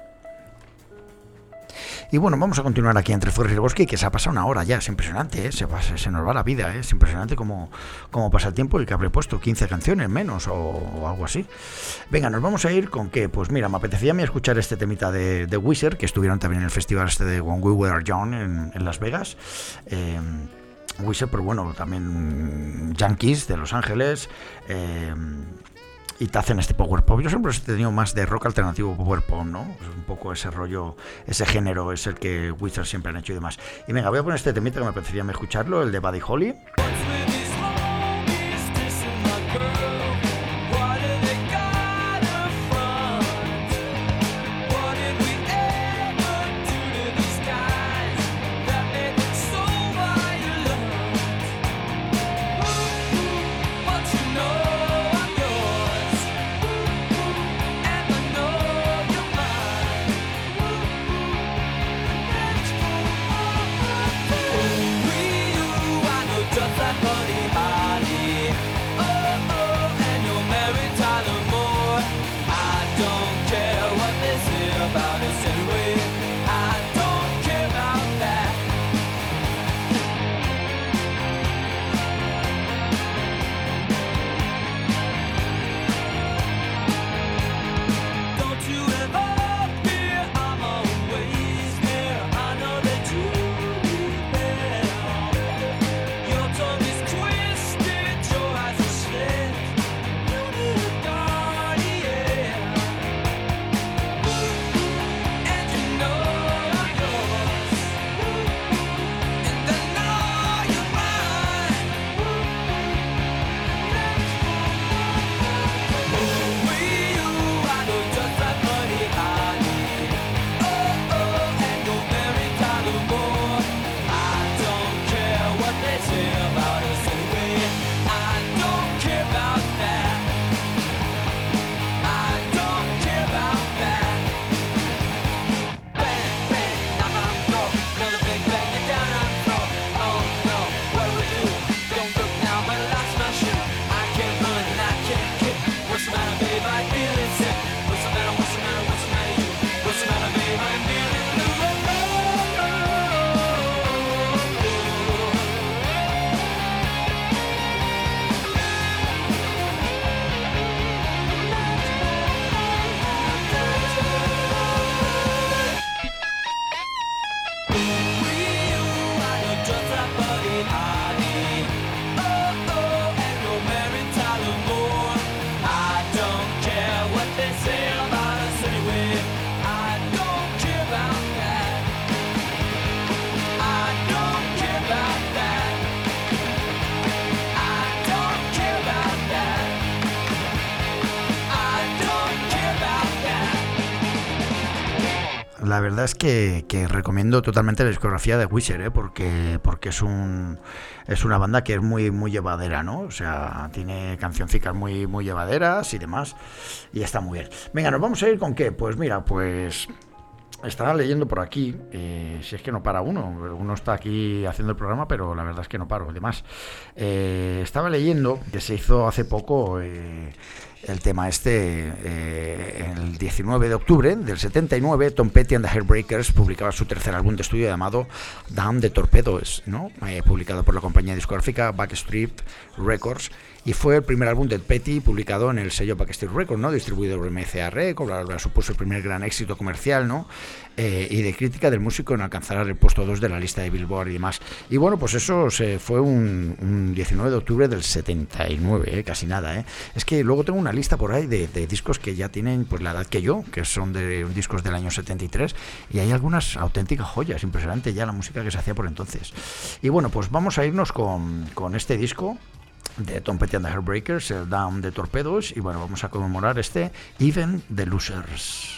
Y bueno, vamos a continuar aquí entre Fuerza y el Bosque, que se ha pasado una hora ya, es impresionante, ¿eh? se, pasa, se nos va la vida, ¿eh? Es impresionante cómo, cómo pasa el tiempo y que habré puesto quince canciones menos o, o algo así. Venga, nos vamos a ir con qué, pues mira, me apetecía a mí escuchar este temita de, de Weezer, que estuvieron también en el festival este de When We Were Young en, en Las Vegas. Eh, Weezer, pero bueno, también Yankees de Los Ángeles, eh, y te hacen este power pop. Yo siempre he tenido más de rock alternativo power pop, ¿no? Es un poco ese rollo, ese género es el que Weezer siempre han hecho y demás. Y venga, voy a poner este temita que me apetecería escucharlo, el de Buddy Holly. Just like la verdad es que, que recomiendo totalmente la discografía de Weezer, ¿eh? porque, porque es un es una banda que es muy muy llevadera, ¿no? O sea, tiene cancioncicas muy, muy llevaderas y demás, y está muy bien. Venga, ¿nos vamos a ir con qué? Pues mira, pues estaba leyendo por aquí, eh, si es que no para uno, uno está aquí haciendo el programa, pero la verdad es que no paro, además. Eh, estaba leyendo que se hizo hace poco eh, el tema este, eh, el diecinueve de octubre del setenta y nueve, Tom Petty and the Heartbreakers publicaba su tercer álbum de estudio llamado Down the Torpedoes, ¿no? Eh, publicado por la compañía discográfica Backstreet Records, y fue el primer álbum de Petty publicado en el sello Backstreet Records, ¿no? Distribuido por M C A Records, supuso el primer gran éxito comercial, ¿no? Eh, y de crítica del músico en alcanzar el puesto dos de la lista de Billboard y demás. Y bueno, pues eso se fue un, un diecinueve de octubre del setenta y nueve, ¿eh? Casi nada, ¿eh? Es que luego tengo una lista por ahí de, de discos que ya tienen pues la edad que yo, que son de discos del año setenta y tres, y hay algunas auténticas joyas, impresionante ya la música que se hacía por entonces. Y bueno, pues vamos a irnos con, con este disco de Tom Petty and the Heartbreakers, el Down the Torpedoes, y bueno, vamos a conmemorar este Even the Losers.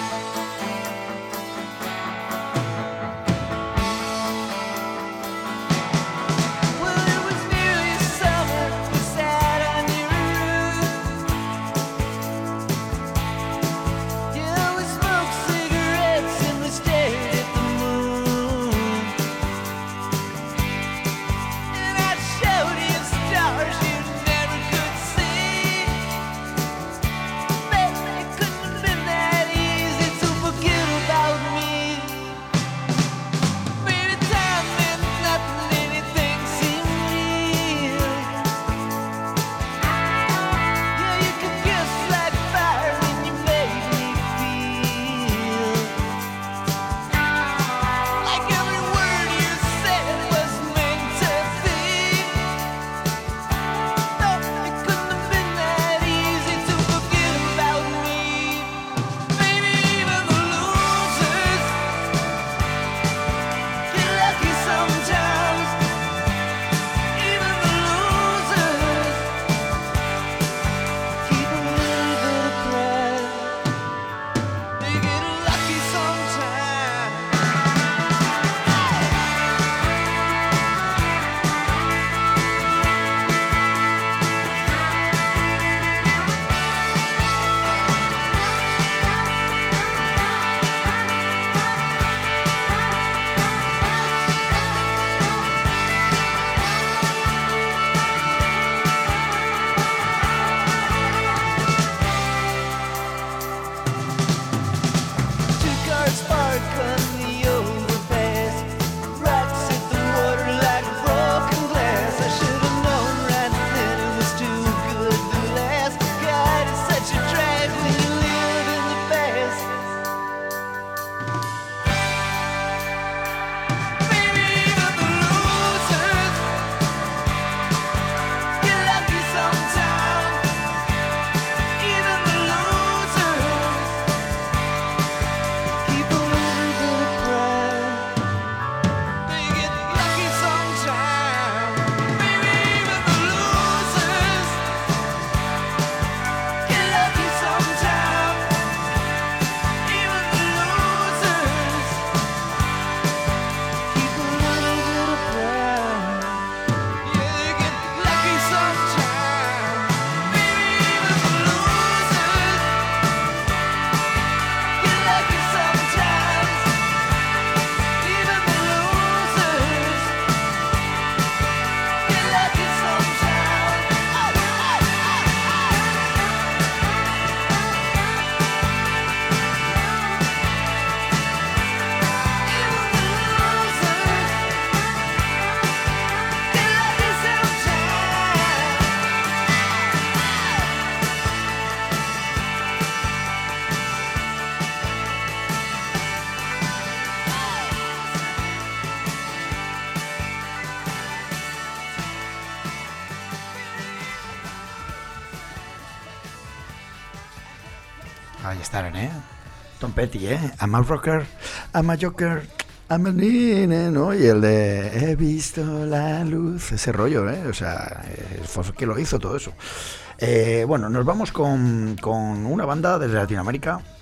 Ahí estarán, ¿eh? Tom Petty, ¿eh? I'm a rocker, I'm a joker, I'm a nene, ¿no? Y el de he visto la luz, ese rollo, ¿eh? O sea, fue que lo hizo todo eso. Eh, bueno, nos vamos con, con una banda de Latinoamérica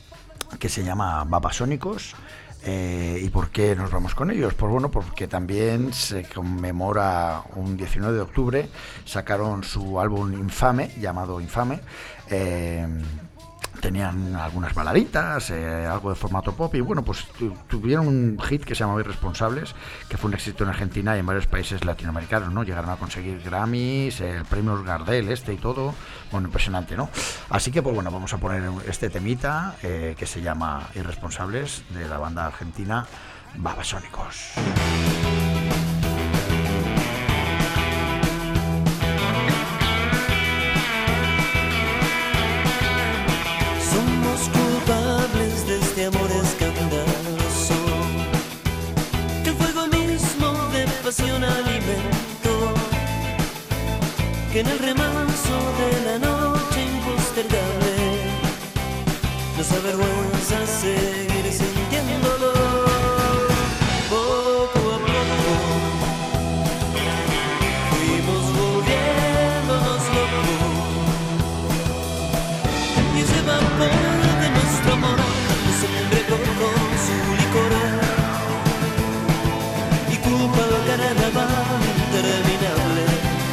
que se llama Babasónicos. Eh, ¿Y por qué nos vamos con ellos? Pues bueno, porque también se conmemora un diecinueve de octubre, sacaron su álbum Infame, llamado Infame. Eh, tenían algunas baladitas, eh, algo de formato pop, y bueno, pues tu, tuvieron un hit que se llamaba Irresponsables, que fue un éxito en Argentina y en varios países latinoamericanos, ¿no? Llegaron a conseguir Grammys, el premio Gardel este y todo, bueno, impresionante, ¿no? Así que pues bueno, vamos a poner este temita eh, que se llama Irresponsables, de la banda argentina Babasónicos. Somos culpables de este amor escandaloso, que el fuego mismo de pasión alimentó, que en el remanso de la noche impostergable nos avergüenza seguir sintiéndolo. Poco a poco fuimos volviéndonos locos, y ese vapor de nuestro amor nos embriagó con su licor, y culpa al carnaval interminable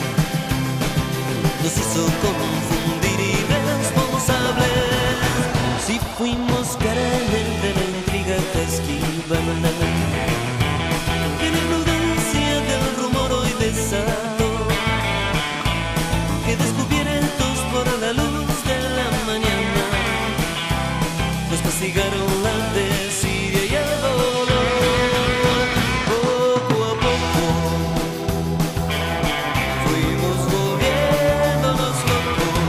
nos hizo confundir irresponsables. Si fuimos carnes de la intriga que esquivan, en la prudencia del rumor hoy desató, que descubiertos por la luz de la mañana nos castigaron la desidia y el dolor. Poco a poco fuimos volviéndonos locos,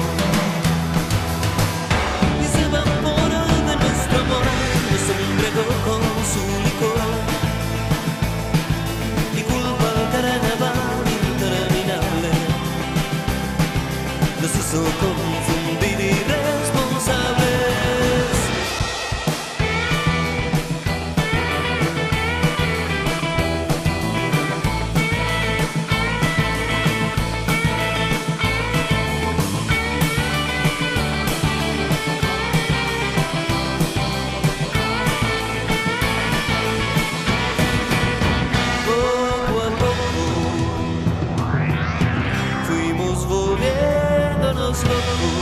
y ese vapor de nuestro amor nos embriagó con su licor, y culpa al carnaval interminable nos hizo confundir irresponsables. Poco a poco fuimos volviéndonos locos,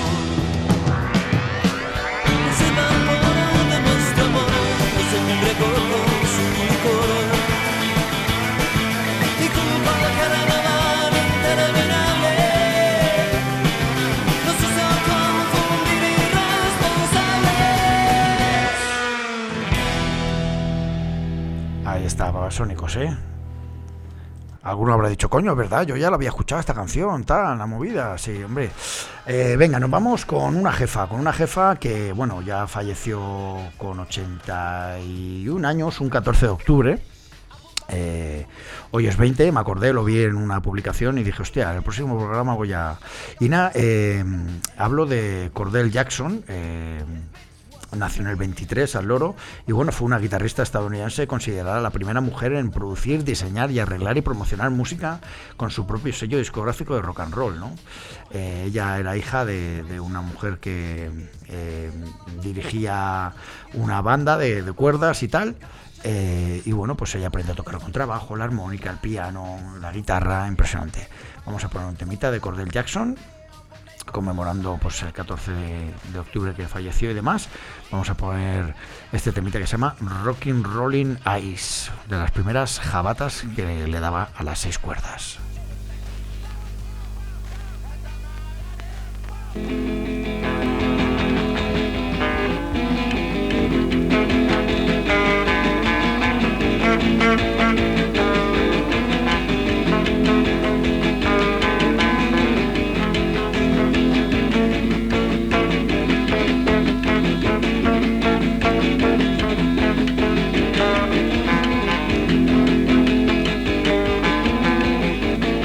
ese vapor de nuestro amor nos embriagó con su licor, y culpa al carnaval interminable nos hizo confundir irresponsables. Ahí está, Babasónicos, ¿eh? Alguno habrá dicho, coño, es verdad, yo ya la había escuchado esta canción, tal, la movida, sí, hombre. Eh, venga, nos vamos con una jefa, con una jefa que, bueno, ya falleció con ochenta y un años, un catorce de octubre. Eh, hoy es veinte, me acordé, lo vi en una publicación y dije, hostia, en el próximo programa voy a... Y nada, eh, hablo de Cordell Jackson. eh, Nació en el veintitrés, al loro, y bueno, fue una guitarrista estadounidense considerada la primera mujer en producir, diseñar y arreglar y promocionar música con su propio sello discográfico de rock and roll, ¿no? Eh, ella era hija de, de una mujer que eh, dirigía una banda de, de cuerdas y tal, eh, y bueno, pues ella aprendió a tocar con trabajo, la armónica, el piano, la guitarra, impresionante. Vamos a poner un temita de Cordell Jackson, conmemorando pues el catorce de octubre que falleció y demás. Vamos a poner este temita que se llama Rockin' Rollin' Eyes, de las primeras jabatas que le daba a las seis cuerdas. Poco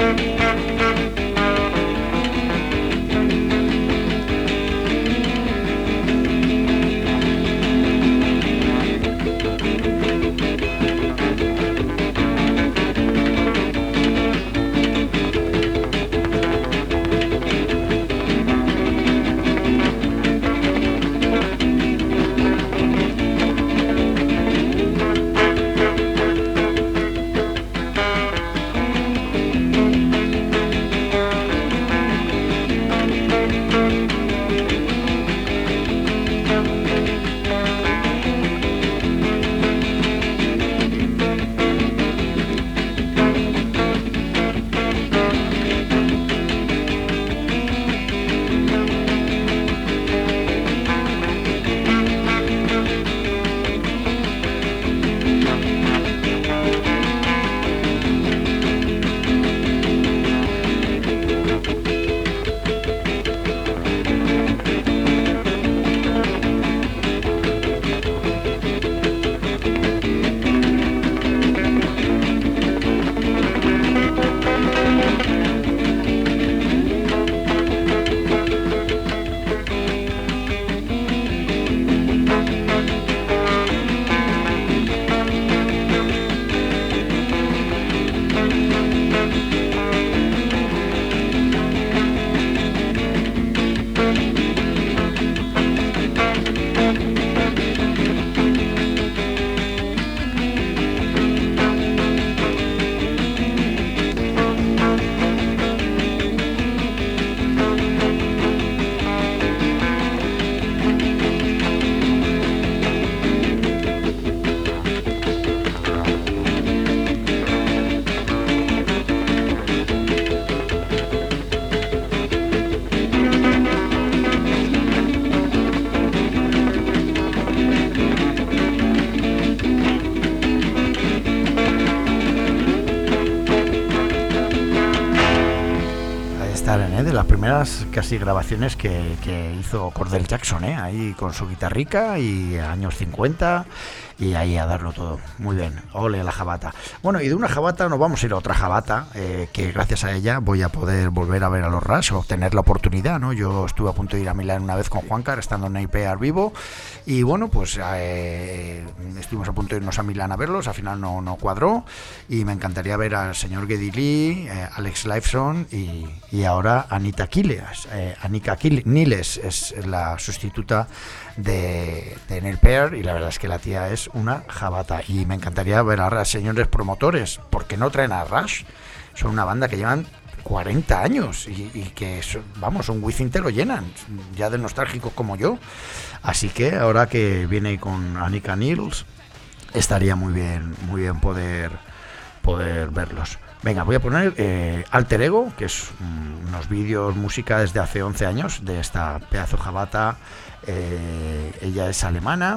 bien, ¿eh? De las primeras casi grabaciones que, que hizo Cordell Jackson, ¿eh? Ahí con su guitarrica y años cincuenta y ahí a darlo todo. Muy bien, ole la jabata. Bueno, y de una jabata nos vamos a ir a otra jabata, eh, que gracias a ella voy a poder volver a ver a los Rush o tener la oportunidad, ¿no? Yo estuve a punto de ir a Milán una vez con Juancar, estando en Naipear vivo, y bueno, pues eh, estuvimos a punto de irnos a Milán a verlos, al final no, no cuadró, y me encantaría ver al señor Geddy Lee, eh, Alex Lifeson y, y ahora Anita Quiles. Eh, Anika Niles es la sustituta de, de Neil Peart, y la verdad es que la tía es una jabata, y me encantaría ver a los señores promotores, porque no traen a Rush. Son una banda que llevan cuarenta años y, y que, son, vamos, un Wizzing te lo llenan, ya de nostálgicos como yo. Así que ahora que viene con Anika Niles, estaría muy bien, muy bien poder, poder verlos. Venga, voy a poner eh, Alter Ego, que es um, unos vídeos, música desde hace once años de esta pedazo jabata. Eh, ella es alemana,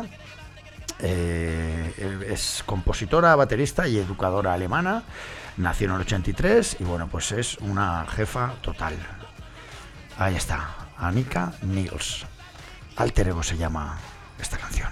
eh, es compositora, baterista y educadora alemana. Nació en el ochenta y tres y bueno, pues es una jefa total. Ahí está, Anika Niles. Alter Ego se llama esta canción.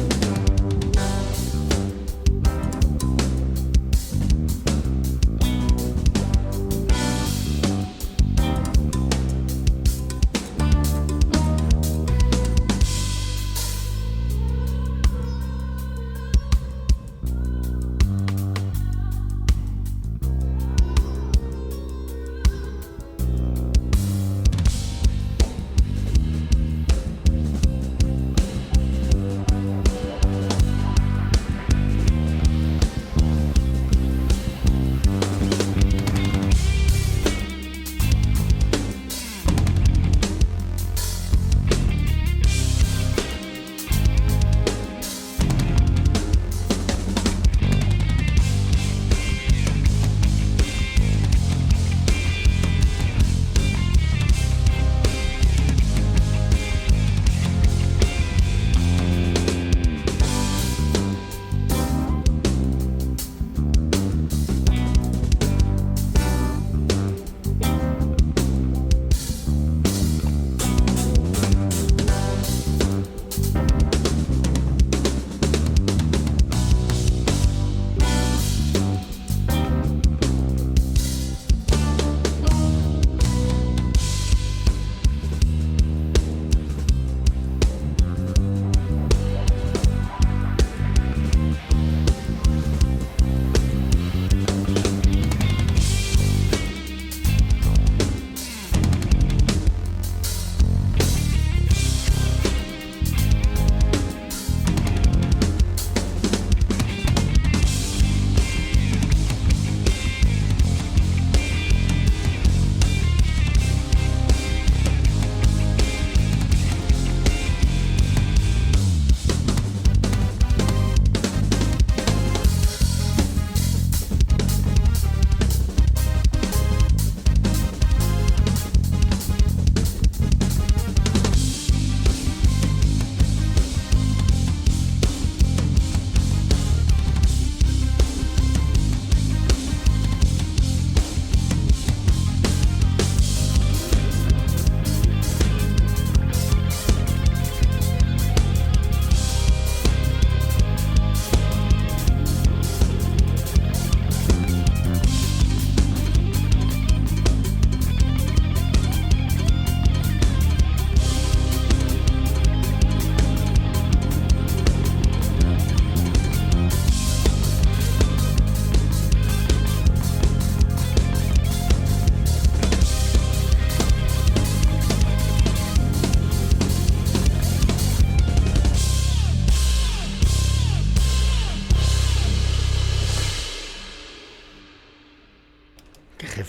Thank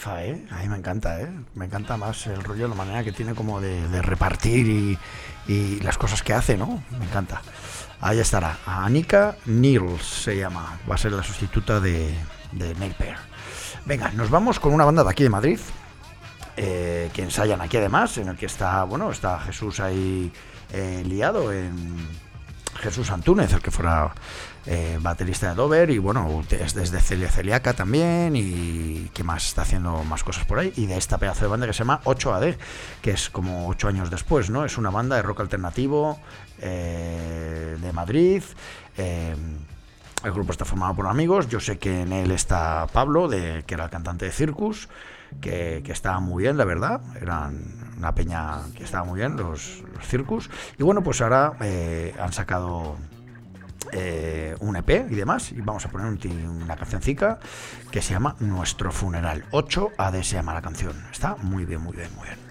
rifa, ¿eh? A mí me encanta, ¿eh? Me encanta más el rollo, la manera que tiene como de, de repartir y, y las cosas que hace, ¿no? Me encanta. Ahí estará. Anika Niels se llama. Va a ser la sustituta de, de Neil Peart. Venga, nos vamos con una banda de aquí de Madrid, eh, que ensayan aquí además, en el que está, bueno, está Jesús ahí eh, liado en Jesús Antúnez, el que fuera eh, baterista de Dover, y bueno, es desde Celia Celiaca también, y que más está haciendo más cosas por ahí, y de esta pedazo de banda que se llama ocho A D, que es como ocho años después, ¿no? Es una banda de rock alternativo eh, de Madrid. eh, El grupo está formado por amigos. Yo sé que en él está Pablo, de, que era el cantante de Circus, que, que estaba muy bien, la verdad. Eran una peña que estaba muy bien, los, los Circus. Y bueno, pues ahora eh, han sacado eh, un E P y demás. Y vamos a poner un, una cancioncica que se llama Nuestro Funeral. ocho A D se llama la canción. Está muy bien, muy bien, muy bien.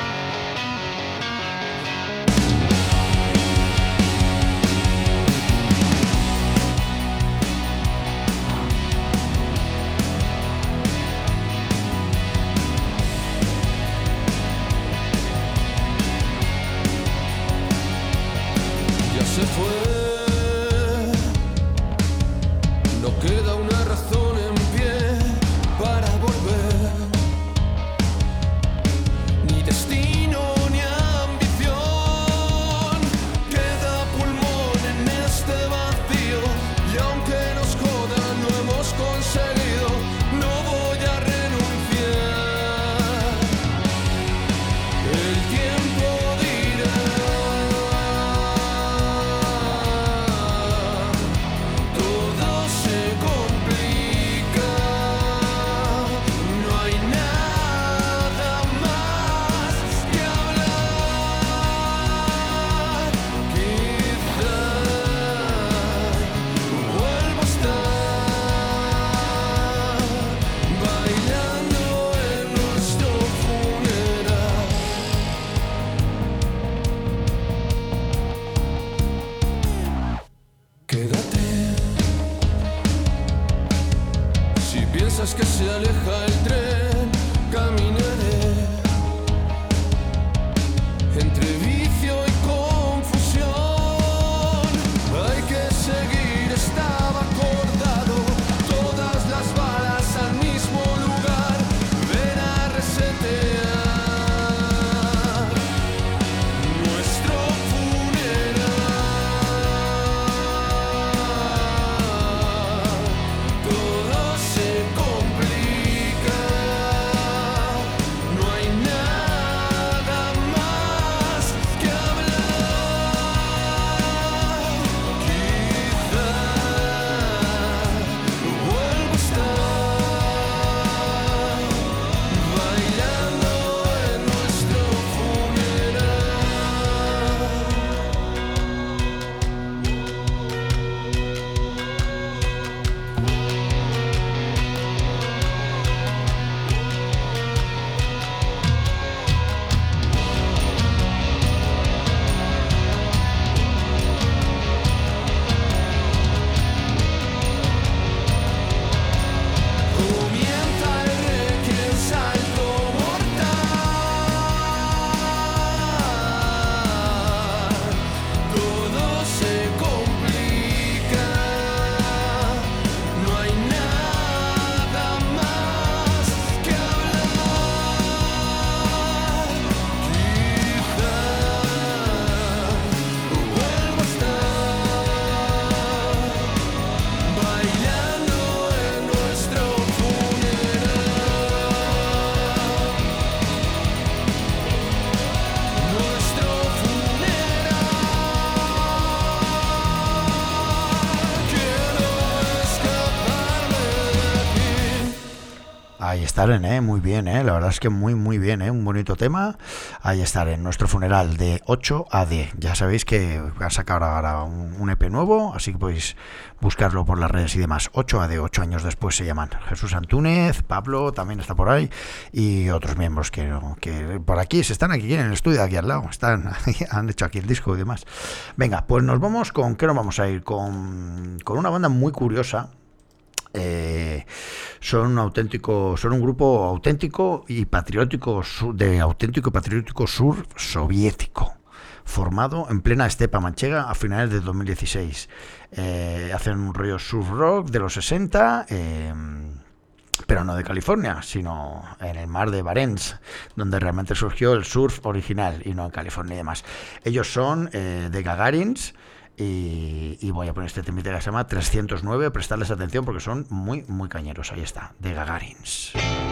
Se fue, no queda una razón en pie para volver, ni destino ni ambición, queda pulmón en este vacío, y aunque nos jodan lo hemos conseguido, no voy a renunciar, el tiempo dirá. Que se aleja el tren, caminaré entre vicio y confusión. Hay que seguir, estaba acordado, todas las balas al mismo lugar. Ven a resetear nuestro funeral. Todo se complica, no hay nada más que hablar. Quizá vuelvo a estar bailando en nuestro comienza el requiem, salto mortal. Todo se complica, no hay nada más que hablar. Quizá vuelvo a estar bailando en nuestro funeral. Nuestro funeral. Quiero escaparme de aquí. Ahí estarán, ¿eh? Muy bien, ¿eh? La verdad es que muy, muy bien, ¿eh? Un bonito tema. Ahí estarán, Nuestro Funeral, de ocho A D. Ya sabéis que han sacado ahora un, un E P nuevo, así que podéis buscarlo por las redes y demás. ocho A D, ocho años después se llaman. Jesús Antúnez, Pablo también está por ahí, y otros miembros que, que por aquí se están aquí en el estudio, aquí al lado. Están, han hecho aquí el disco y demás. Venga, pues nos vamos con, ¿qué nos vamos a ir? Con, con una banda muy curiosa. Eh, son un auténtico, son un grupo auténtico y patriótico de auténtico y patriótico surf soviético, formado en plena estepa manchega a finales de dos mil dieciséis. Eh, hacen un rollo surf rock de los sesenta, eh, pero no de California, sino en el mar de Barents, donde realmente surgió el surf original y no en California y demás. Ellos son eh, de Gagarins. Y, y voy a poner este temita que se llama trescientos nueve, prestarles atención porque son muy, muy cañeros. Ahí está, de Gagarins.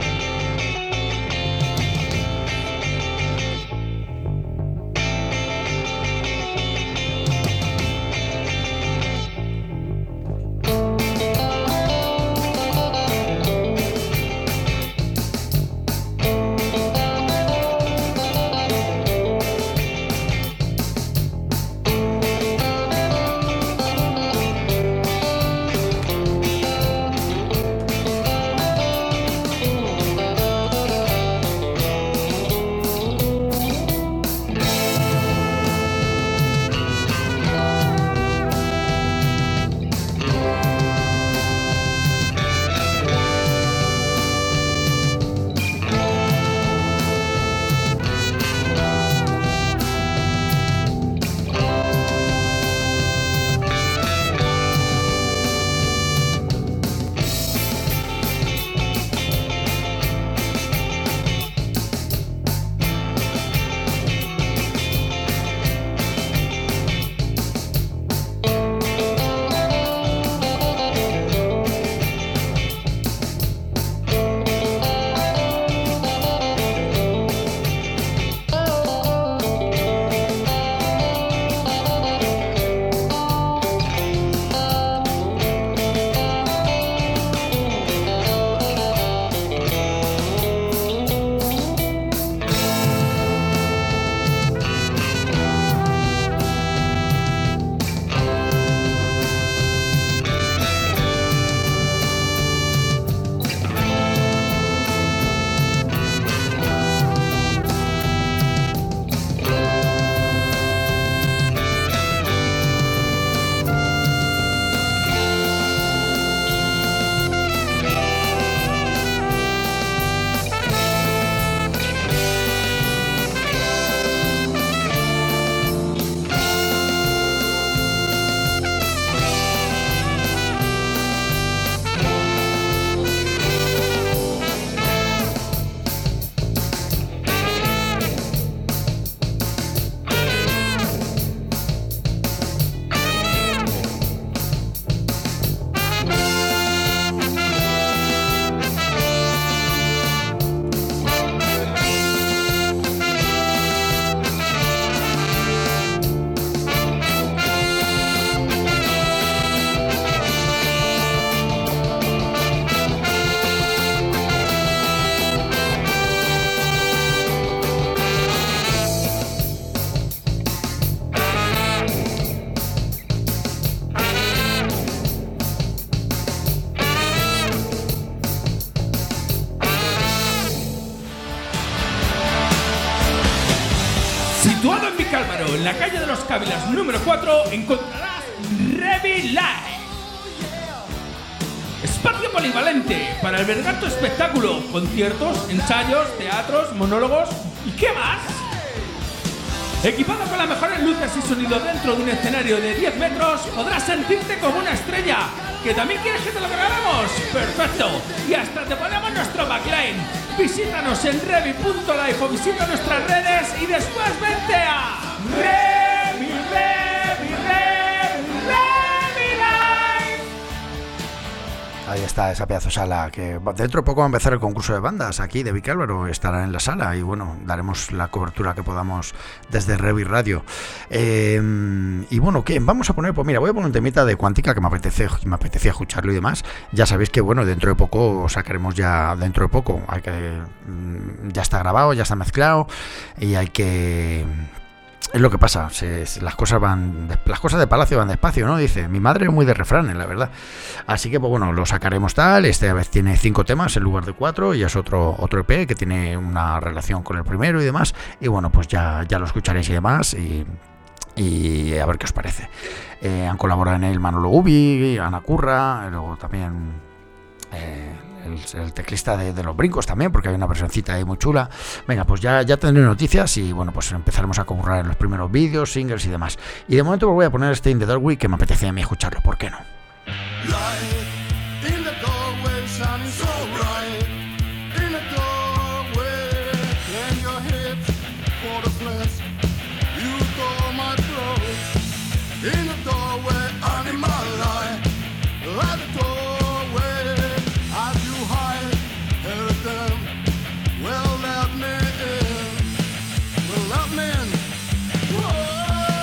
Situado en Vicálvaro, en la calle de los Cávilas número cuatro, encontrarás Revi Live. Espacio polivalente para albergar tu espectáculo, conciertos, ensayos, teatros, monólogos y ¿qué más? Equipado con las mejores luces y sonido dentro de un escenario de diez metros, podrás sentirte como una estrella. ¿Que también quieres que te lo grabamos? ¡Perfecto! Y hasta te ponemos nuestro backline. Visítanos en revi punto life o visita nuestras redes y después vente a Revi, Revi, Revi, Revi Live. Ahí está esa pedazo sala que dentro de poco va a empezar el concurso de bandas aquí de Vicálvaro, estará en la sala y bueno, daremos la cobertura que podamos desde Revi Radio. Eh, y bueno, ¿qué? Vamos a poner, pues mira, voy a poner un temita de Cuántica que me apetece, me apetecía escucharlo y demás. Ya sabéis que bueno, dentro de poco sacaremos ya, dentro de poco, hay que ya está grabado, ya está mezclado y hay que... Es lo que pasa, se, se, las cosas van, las cosas de palacio van despacio, ¿no? Dice, mi madre es muy de refranes, la verdad. Así que, pues bueno, lo sacaremos tal. Esta vez tiene cinco temas en lugar de cuatro y es otro otro E P que tiene una relación con el primero y demás. Y bueno, pues ya, ya lo escucharéis y demás y, y a ver qué os parece. Eh, han colaborado en él Manolo Ubi, Ana Curra, luego también eh, el, el teclista de, de Los Brincos también, porque hay una versioncita ahí muy chula. Venga, pues ya, ya tendré noticias y bueno, pues empezaremos a currar en los primeros vídeos, singles y demás. Y de momento pues voy a poner este In the Doorway, que me apetece a mí escucharlo, ¿por qué no? Light in the doorway, shining so bright. In the doorway, lend your hips for the flesh. You tore my throat. In the doorway, animal light. At the doorway, as you hide, hurt them. Well, let me in. Well, let me in. Whoa.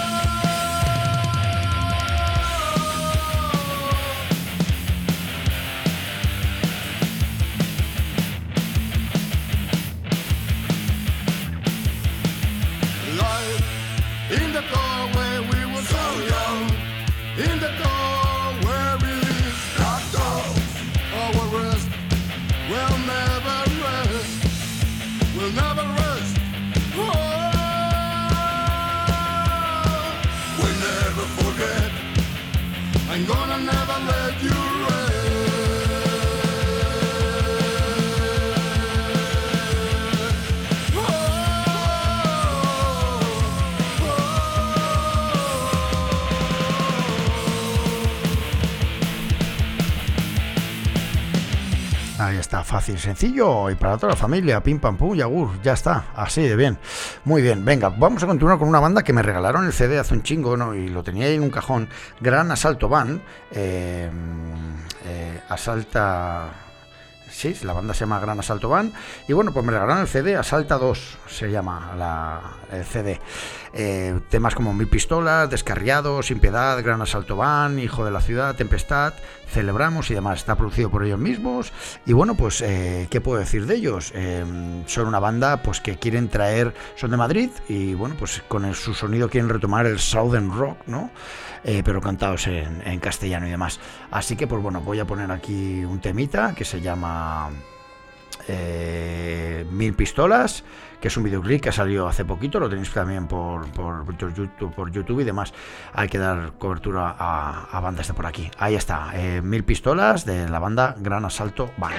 Light in the doorway, we were so young. In the doorway, release that door. Our rest will never rest. We'll never rest. Oh, we'll never forget. I'm gonna never let you rest. Ahí está, fácil, sencillo y para toda la familia, pim pam pum, yagur, ya está, así de bien. Muy bien, venga, vamos a continuar con una banda que me regalaron el C D hace un chingo, ¿no? Y lo tenía ahí en un cajón, Gran Asalto Band, eh, eh, Asalta... Sí, la banda se llama Gran Asalto Band. Y bueno, pues me regalaron el C D, Asalta dos se llama la, el C D. Eh, temas como Mil Pistolas, Descarriado, Sin Piedad, Gran Asalto Band, Hijo de la Ciudad, Tempestad, Celebramos y demás. Está producido por ellos mismos. Y bueno, pues, eh, ¿qué puedo decir de ellos? Eh, son una banda pues que quieren traer... Son de Madrid y bueno, pues con el, su sonido quieren retomar el Southern Rock, ¿no? Eh, pero cantados en, en castellano y demás. Así que pues bueno, voy a poner aquí un temita que se llama eh, Mil Pistolas, que es un videoclip que ha salido hace poquito, lo tenéis también por, por, YouTube, por YouTube y demás. Hay que dar cobertura a, a bandas de por aquí. Ahí está, eh, Mil Pistolas de la banda Gran Asalto Band.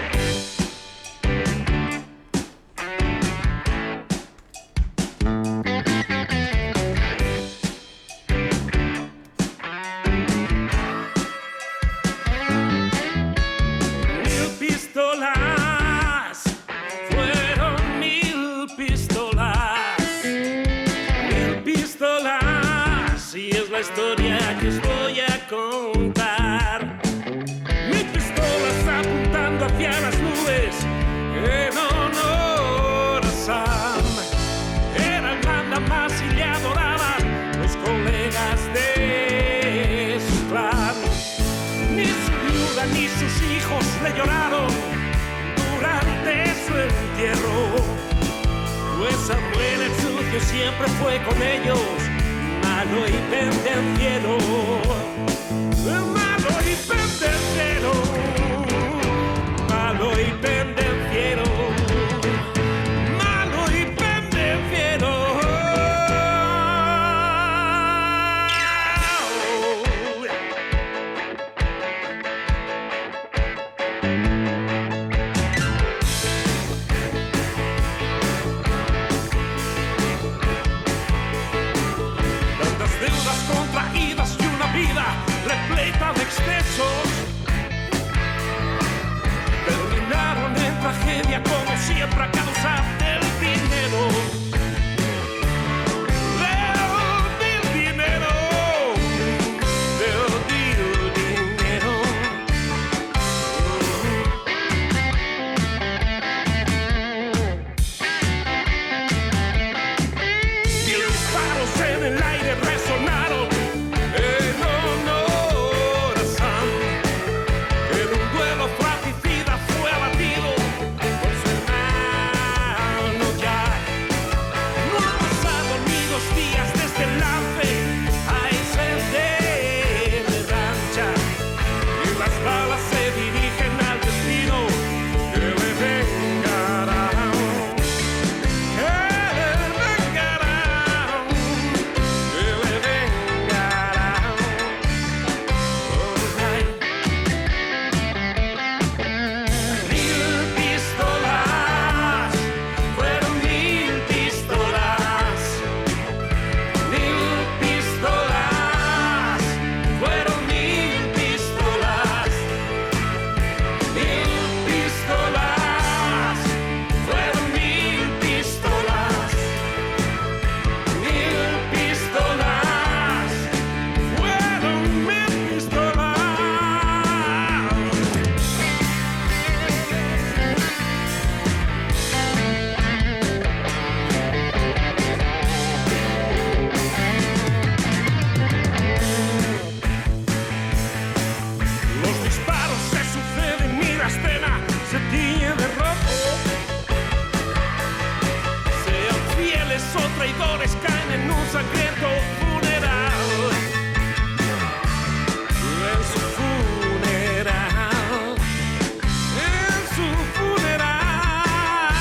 Historia que os voy a contar. Mil pistolas apuntando hacia las nubes en honor a Sam. Era el manda más y le adoraban los colegas de su clan. Ni su viuda ni sus hijos le lloraron durante su entierro, pues Samuel el sucio siempre fue con ellos, malo y pendenciero, malo y pendenciero, malo y pendenciero, malo y pendenciero. Contraídas y una vida repleta de excesos terminaron en tragedia, como siempre a causa del dinero, del dinero, del dinero. Y los disparos en el aire resonaron en honor a Sam, que en un duelo fratricida fue abatido por su hermano. flores caen en un sangriento funeral. En su funeral, en su funeral.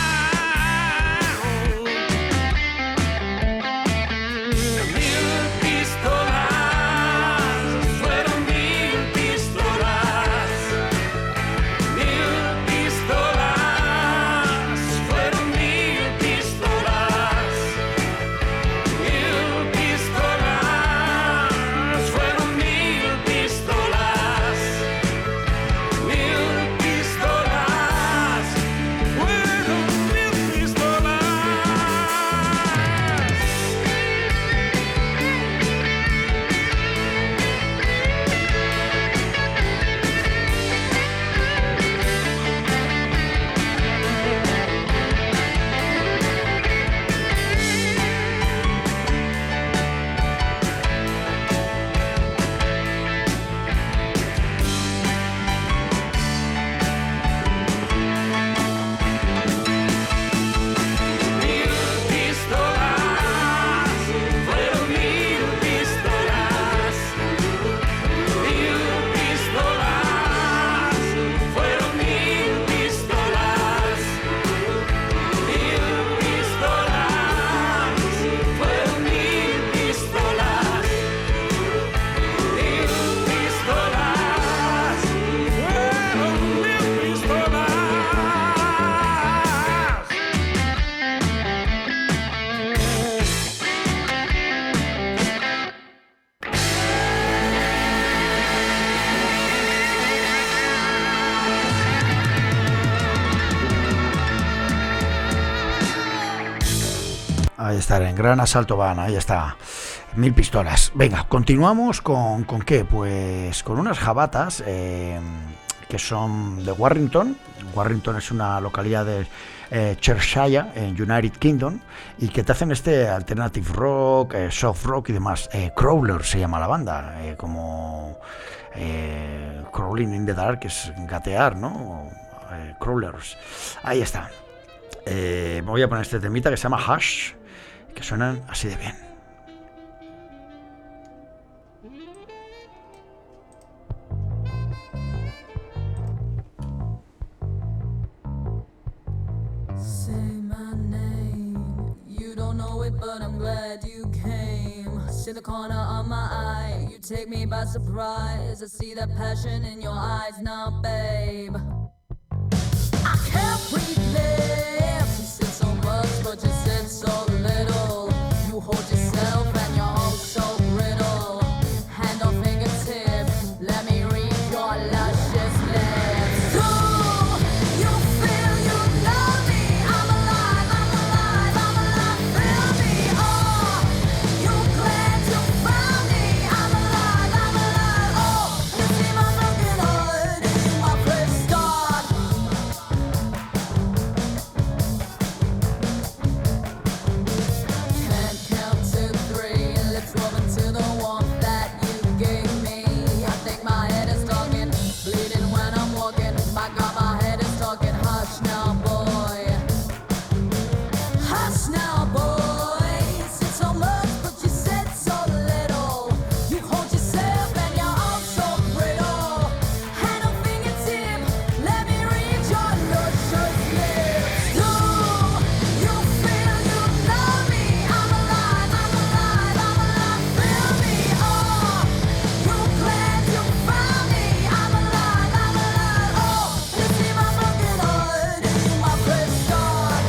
Mil pistolas, fueron mil pistolas. Mil pistolas, fueron mil pistolas. Mil pistolas, fueron mil pistolas. Mil pistolas, fueron mil pistolas. Mil pistolas, fueron mil pistolas. Mil pistolas, fueron mil pistolas. Mil pistolas, fueron mil pistolas. Mil pistolas, fueron mil pistolas. Ahí está, en Gran Asalto Van, ahí está. Mil pistolas. Venga, continuamos con, ¿con qué? Pues con unas jabatas eh, que son de Warrington. Warrington es una localidad de eh, Cheshire, en United Kingdom, y que te hacen este alternative rock, eh, soft rock y demás. Eh, Crawler se llama la banda, eh, como eh, Crawling in the Dark, que es gatear, ¿no? Eh, crawlers. Ahí está. Eh, voy a poner este temita que se llama Hush, que suenan así de bien. Say my name, you don't know it, but I'm glad you came. See the corner of my eye, you take me by surprise. I see that passion in your eyes now, babe. I can't breathe lips. You said so much, but you said so little. You hold yourself and you're oh so brittle. Hand on fingertip, let me read your luscious lips. Do you feel you know me? I'm alive, I'm alive, I'm alive. Feel me, oh, you glad you found me? I'm alive, I'm alive, oh. You see my broken heart, you my fresh start. Can't count to three, let's roll into the warmth that you gave me. I think my head is talking, bleeding when I'm walking. My God, my head is talking. Hush now, boy. Hush now, boy. Said so much, but you said so little. You hold yourself and you're all so brittle. Hand on fingertip, let me read your luscious lips. Do you feel you know me? I'm alive, I'm alive, I'm alive. Feel me, oh, you glad you found me? I'm alive, I'm alive, oh. You see my broken heart, you my fresh start.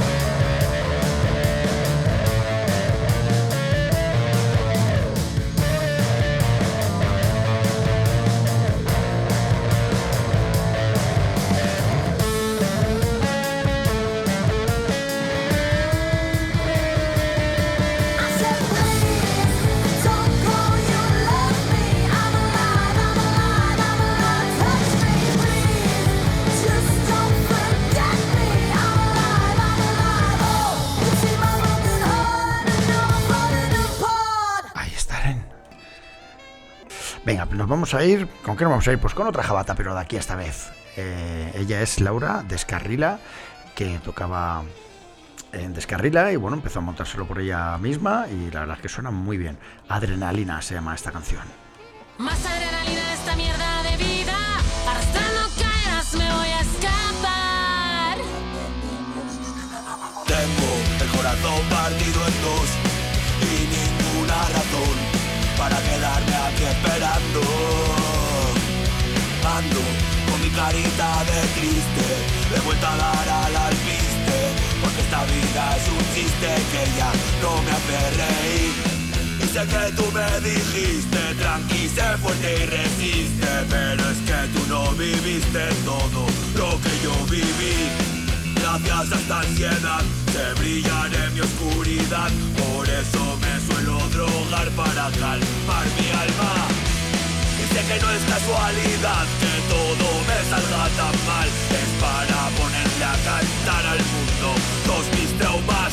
I said please, don't go, you love me. I'm alive, I'm alive, I'm alive. Touch me, please, just don't forget me. I'm alive, I'm alive, oh. You see my broken heart, and now I'm falling apart. Ahí estarán. Venga, nos vamos a ir. ¿Con qué nos vamos a ir? Pues con otra jabata, pero de aquí esta vez. Eh, ella es Laura Descarrila, que tocaba en Descarrila y bueno, empezó a montárselo por ella misma y la verdad es que suena muy bien. Adrenalina se llama esta canción. Más adrenalina de esta mierda de vida, arrastrando cadenas me voy a escapar. Tengo el corazón partido en dos y ninguna razón para quedarme aquí esperando. Ando con mi carita de triste, de vuelta a dar al alpiste, porque esta vida es un chiste que ya no me hace reír. Y sé que tú me dijiste, tranqui, sé fuerte y resiste, pero es que tú no viviste todo lo que yo viví. Gracias a esta ansiedad se brillan en mi oscuridad, por eso me suelo drogar para calmar mi alma. Y sé que no es casualidad que todo me salga tan mal, es para ponerle a cantar al mundo todos mis traumas.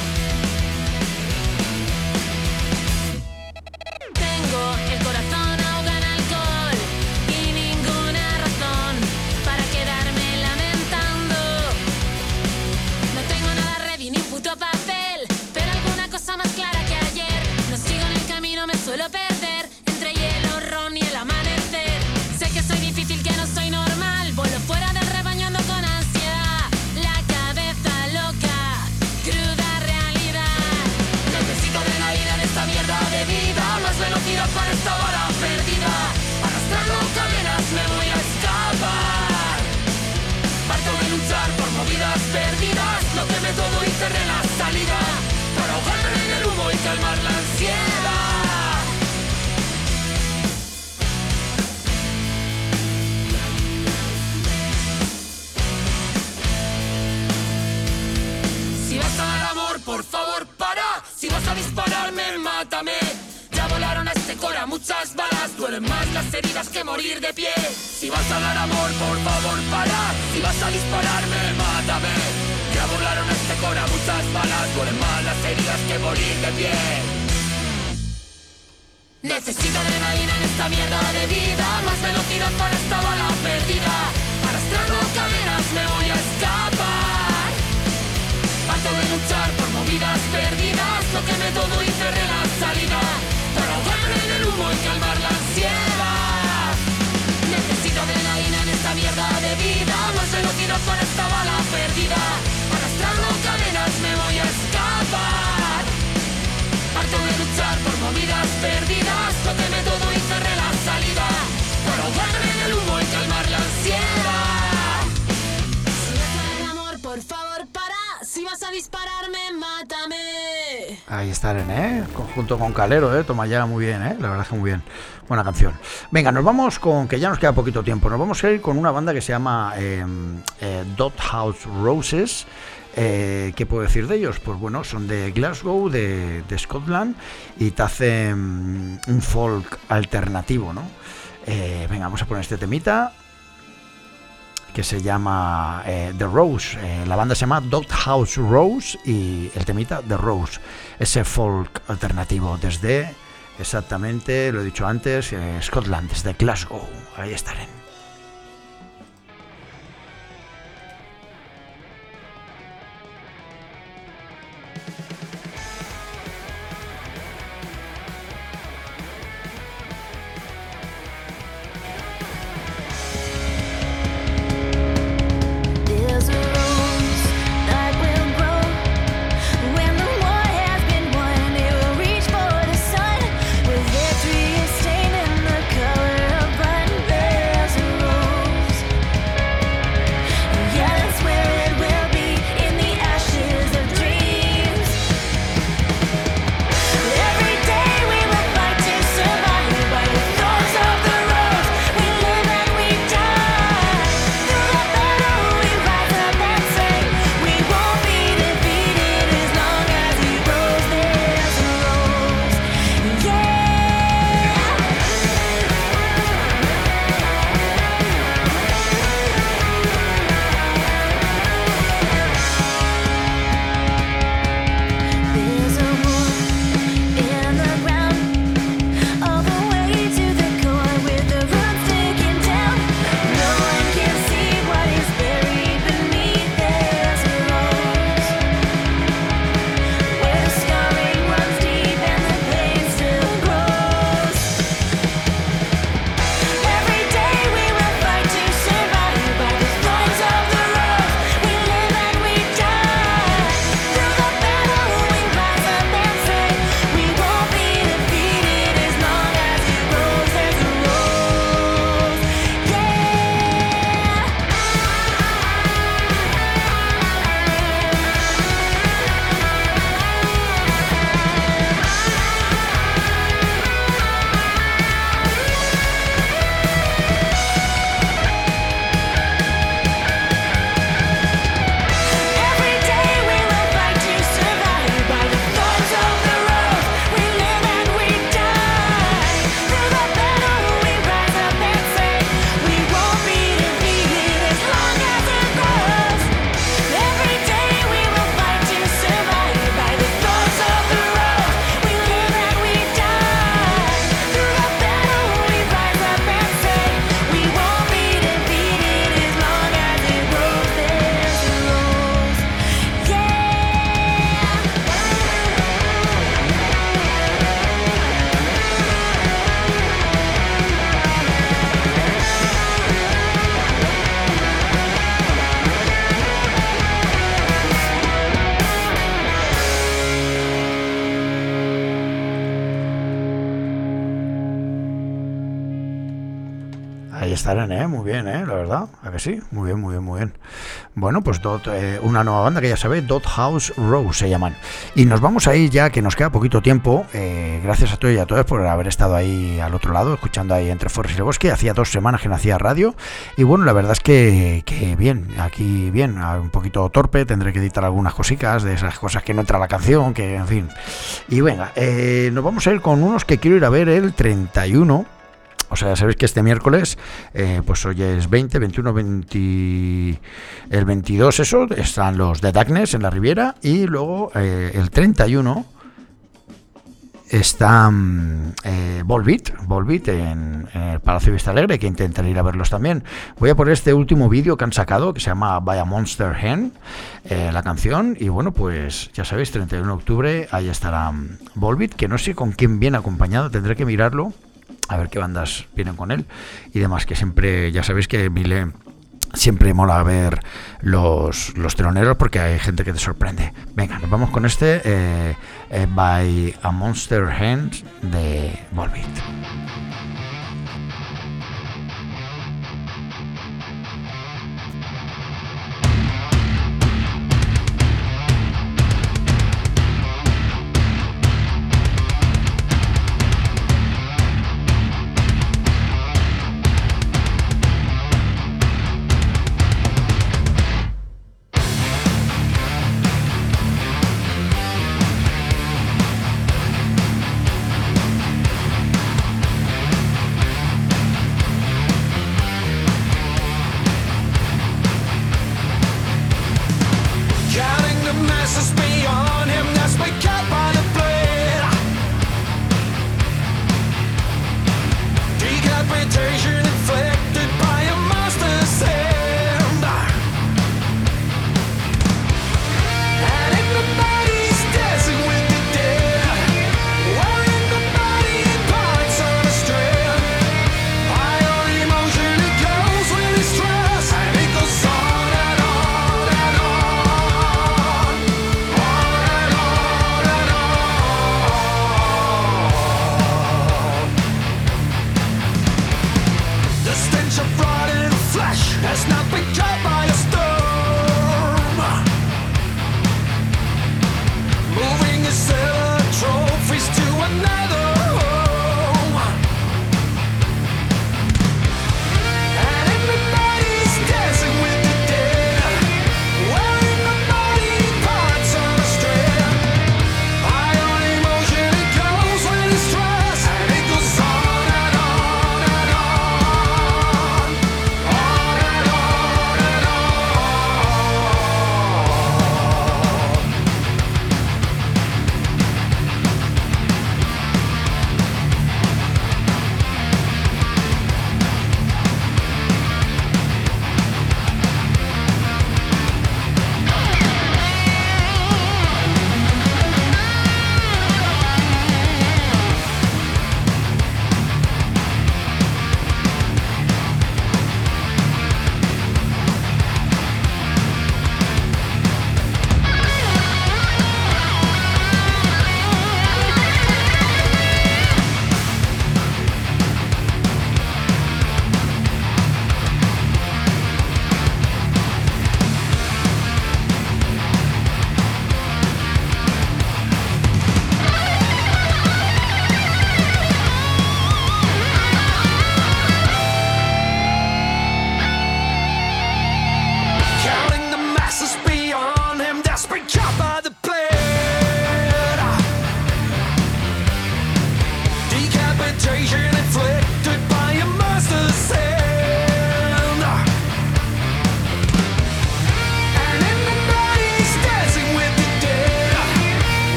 Tengo el corazón ahogado en alcohol y ninguna razón para quedarme lamentando. No tengo nada ready ni un puto papel, pero alguna cosa más clara que ayer. No sigo en el camino, me suelo perder entre hielo, ron y el amanecer. Sé que soy difícil, que no soy normal, vuelo fuera del rebaño, ando con ansiedad, la cabeza loca, cruda realidad. Necesito adrenalina en esta mierda de vida, más velocidad para esta bala perdida. Arrastrando cadenas me voy a escapar. Parto de luchar por movidas perdidas, lo quemé todo y cerré la salida, para ahogarme en el humo y calmar la ansiedad. Si vas a dar amor, por favor para. Si vas a dispararme, mátame. Ya volaron a este cora muchas balas, duelen más las heridas que morir de pie. Si vas a dar amor, por favor para. Si vas a dispararme, mátame. Ya volaron a este cora muchas balas, duelen más las heridas que morir de pie. Necesito adrenalina en esta mierda de vida, más velocidad para esta bala perdida. Arrastrando cadenas me voy a escapar. Harto de luchar por movidas perdidas, lo quemé todo y cerré la salida, para ahogarme en el humo y calmar la ansiedad. Necesito adrenalina en esta mierda de vida, más velocidad para esta bala perdida. Arrastrando cadenas me voy a escapar. Harto de luchar por movidas perdidas, lo quemé todo y cerré la salida, para ahogarme en el humo y calmar la ansiedad. Si vas a dar amor, por favor para. Si vas a dispararme, mátame. Ahí está, ¿eh? Conjunto con Calero, ¿eh? Toma ya, muy bien, ¿eh? La verdad es que muy bien. Buena canción. Venga, nos vamos con, que ya nos queda poquito tiempo, nos vamos a ir con una banda que se llama eh, eh, Dot House Roses. Eh, ¿Qué puedo decir de ellos? Pues bueno, son de Glasgow, de, de Scotland, y te hacen un folk alternativo, ¿no? Eh, venga, vamos a poner este temita que se llama eh, The Rose. Eh, la banda se llama Dot House Rose y el temita The Rose, ese folk alternativo desde, exactamente, lo he dicho antes, eh, Scotland, desde Glasgow. Ahí estaré. There's a rose that will grow when the war has been won. It will reach for the sun with victory stained in the color of blood. There's estarán, ¿eh? Muy bien, ¿eh? La verdad, ¿a que sí? Muy bien, muy bien, muy bien. Bueno, pues Dot, eh, una nueva banda que ya sabéis, Dot House Row se llaman. Y nos vamos a ir ya, que nos queda poquito tiempo. Eh, gracias a todos y a todas por haber estado ahí al otro lado, escuchando ahí Entre Forres y el Bosque. Hacía dos semanas que no hacía radio. Y bueno, la verdad es que, que bien, aquí bien, un poquito torpe, tendré que editar algunas cositas, de esas cosas que no entra la canción, que en fin. Y venga, eh, nos vamos a ir con unos que quiero ir a ver el treinta y uno. O sea, ya sabéis que este miércoles, eh, pues hoy es veinte, veintiuno, veinte, el veintidós, eso, están los The Darkness en la Riviera, y luego eh, el treinta y uno está eh, Volbeat, Volbeat en, en el Palacio Vista Alegre, que intentaré ir a verlos también. Voy a poner este último vídeo que han sacado, que se llama By a Monster Hen, eh, la canción, y bueno, pues ya sabéis, treinta y uno de octubre, ahí estará Volbeat, que no sé con quién viene acompañado, tendré que mirarlo, a ver qué bandas vienen con él y demás, que siempre, ya sabéis que Mile siempre mola ver los, los teloneros porque hay gente que te sorprende. Venga, nos vamos con este eh, eh, By a Monster Hand de Volbeat.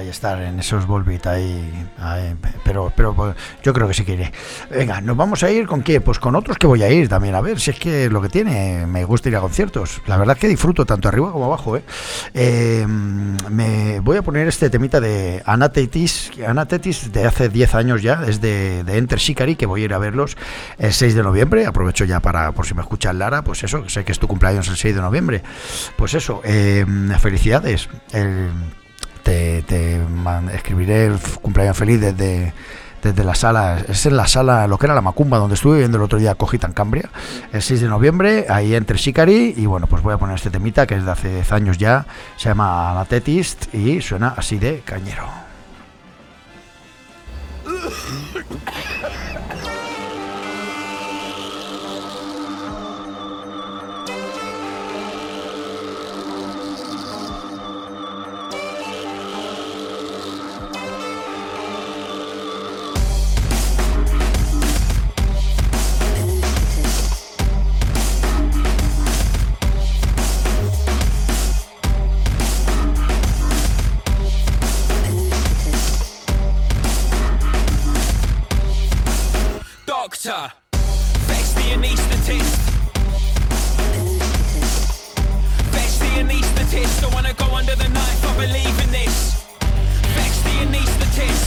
ahí estar en esos Volbeat ahí, ahí, pero, pero pues, yo creo que sí que iré. Venga, nos vamos a ir con qué, pues con otros que voy a ir también, a ver si es que lo que tiene, me gusta ir a conciertos, la verdad es que disfruto tanto arriba como abajo, ¿eh? Eh, me voy a poner este temita de Anathetis, Anathetis de hace diez años ya, es de, de Enter Shikari, que voy a ir a verlos el seis de noviembre, aprovecho ya para, por si me escuchas Lara, pues eso, sé que es tu cumpleaños el seis de noviembre, pues eso, eh, felicidades, el, te, te man, escribiré el cumpleaños feliz desde, desde la sala, es en la sala, lo que era la Macumba, donde estuve viendo el otro día Cogita en Cambria, el seis de noviembre, ahí entre Shikari, y bueno, pues voy a poner este temita que es de hace diez años ya, se llama Anathetis y suena así de cañero. Fetch the anaesthetist. Fetch the anaesthetist. Don't wanna go under the knife, I believe in this. Fetch the anaesthetist.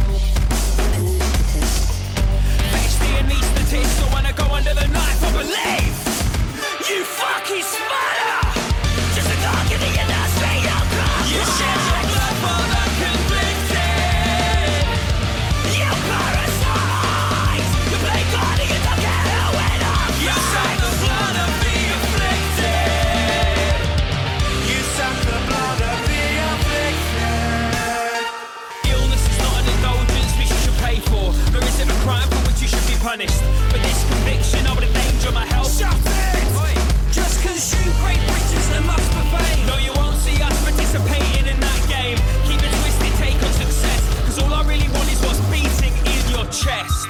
Fetch the anaesthetist. Don't wanna go under the knife, I believe. You fucking smutter. Just a dog in the industry, you'll come. You shed your blood for the convicted. You parasite. You play God and you don't get a winner. You suck the blood of the afflicted. You suck the blood of the afflicted. Illness is not an indulgence which you should pay for. Nor is it a crime for which you should be punished. For this conviction, I would endanger my health. Shut it! Oi. Just consume great riches and lust for fame. No, you won't see us participating in that game. Keep a twisted take on success. Cause all I really want is what's beating in your chest.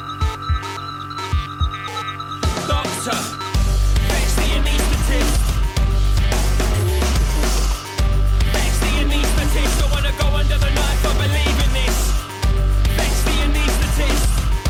Doctor, fetch the anaesthetist. Fetch the anaesthetist. Don't wanna go under the knife, I believe in this. Fetch the anaesthetist.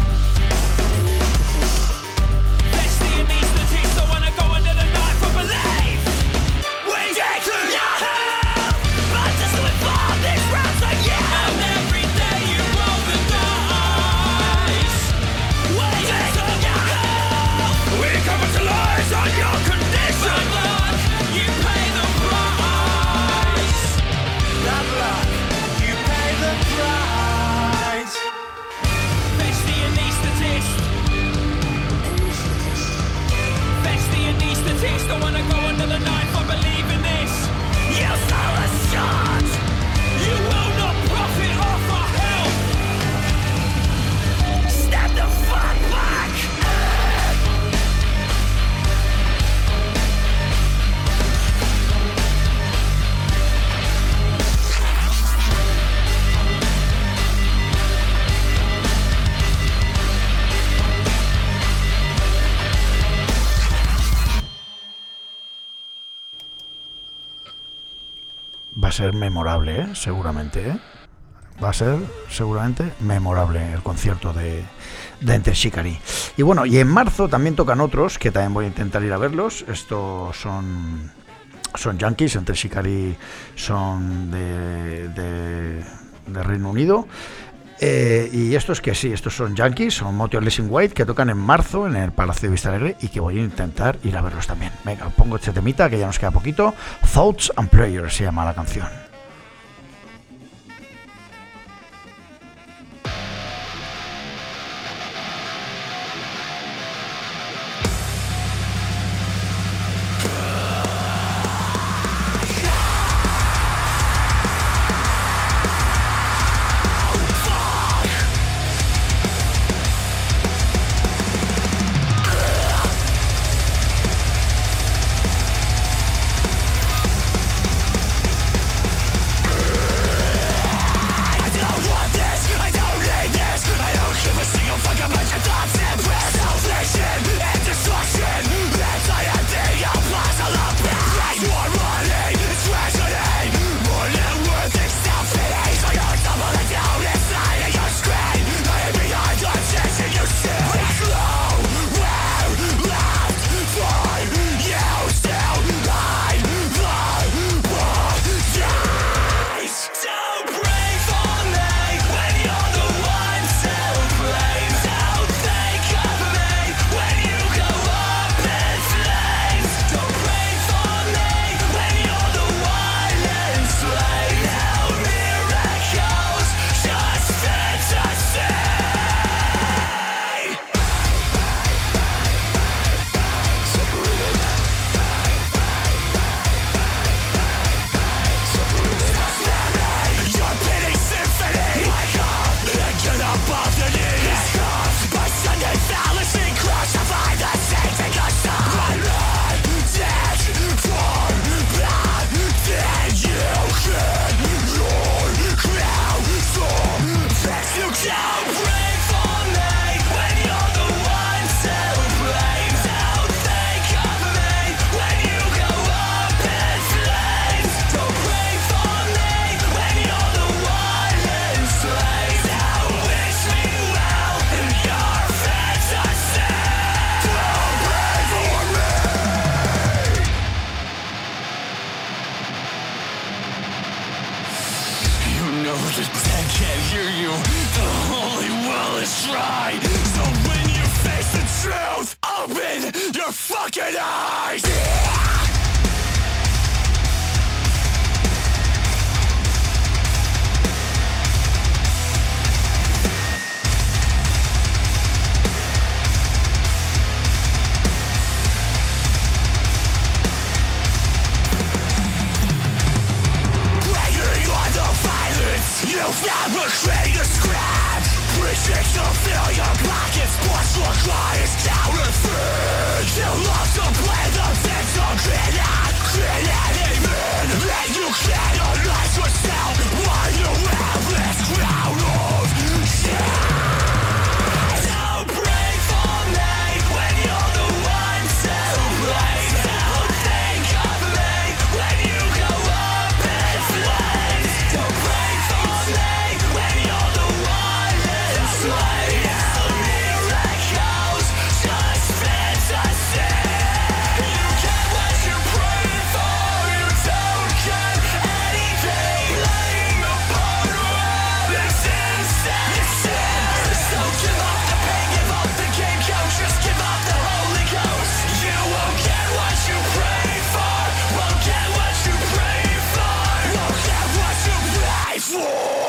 Fetch the anaesthetist. Don't wanna go under the knife, I believe. We get to your help, but just to inform this round to you. And every day you roll the dice. We get to your help. We capitalize on your condition. Bad luck, you pay the price. Bad luck, you pay the price. Fetch the anaesthetist. Fetch the anaesthetist. Don't wanna go under the knife, I believe in this. You sell a shot. You will not profit off our health. Step the fuck back. Va a ser memorable, ¿eh? Seguramente, ¿eh? Va a ser seguramente memorable el concierto de, de Enter Shikari. Y bueno, y en marzo también tocan otros que también voy a intentar ir a verlos. Estos son son yankees, Enter Shikari son de, de, de Reino Unido. Eh, y estos que sí, estos son yankees, son Motionless in White, que tocan en marzo en el Palacio de Vista Alegre y que voy a intentar ir a verlos también. Venga, pongo este temita que ya nos queda poquito. Thoughts and Prayers se llama la canción. Fetch fucking idea. You fabricate a scratch. Preaching to fill your pockets, what's your client's counterfeit. You love to play the victim, cannot create any man. And you cannot lie yourself while you have this crown of shit. Don't pray for me when you're the one to blame. Don't think of me when you go up in flames. Don't pray for me when you're the one in flames. Miracles, just fantasy. You get what you pray for, you don't get anything. Laying upon what is insane. So give up the pain, give up the game, coach. Just give up the Holy Ghost. You won't get what you pray for. Won't get what you pray for. Won't get what you pray for.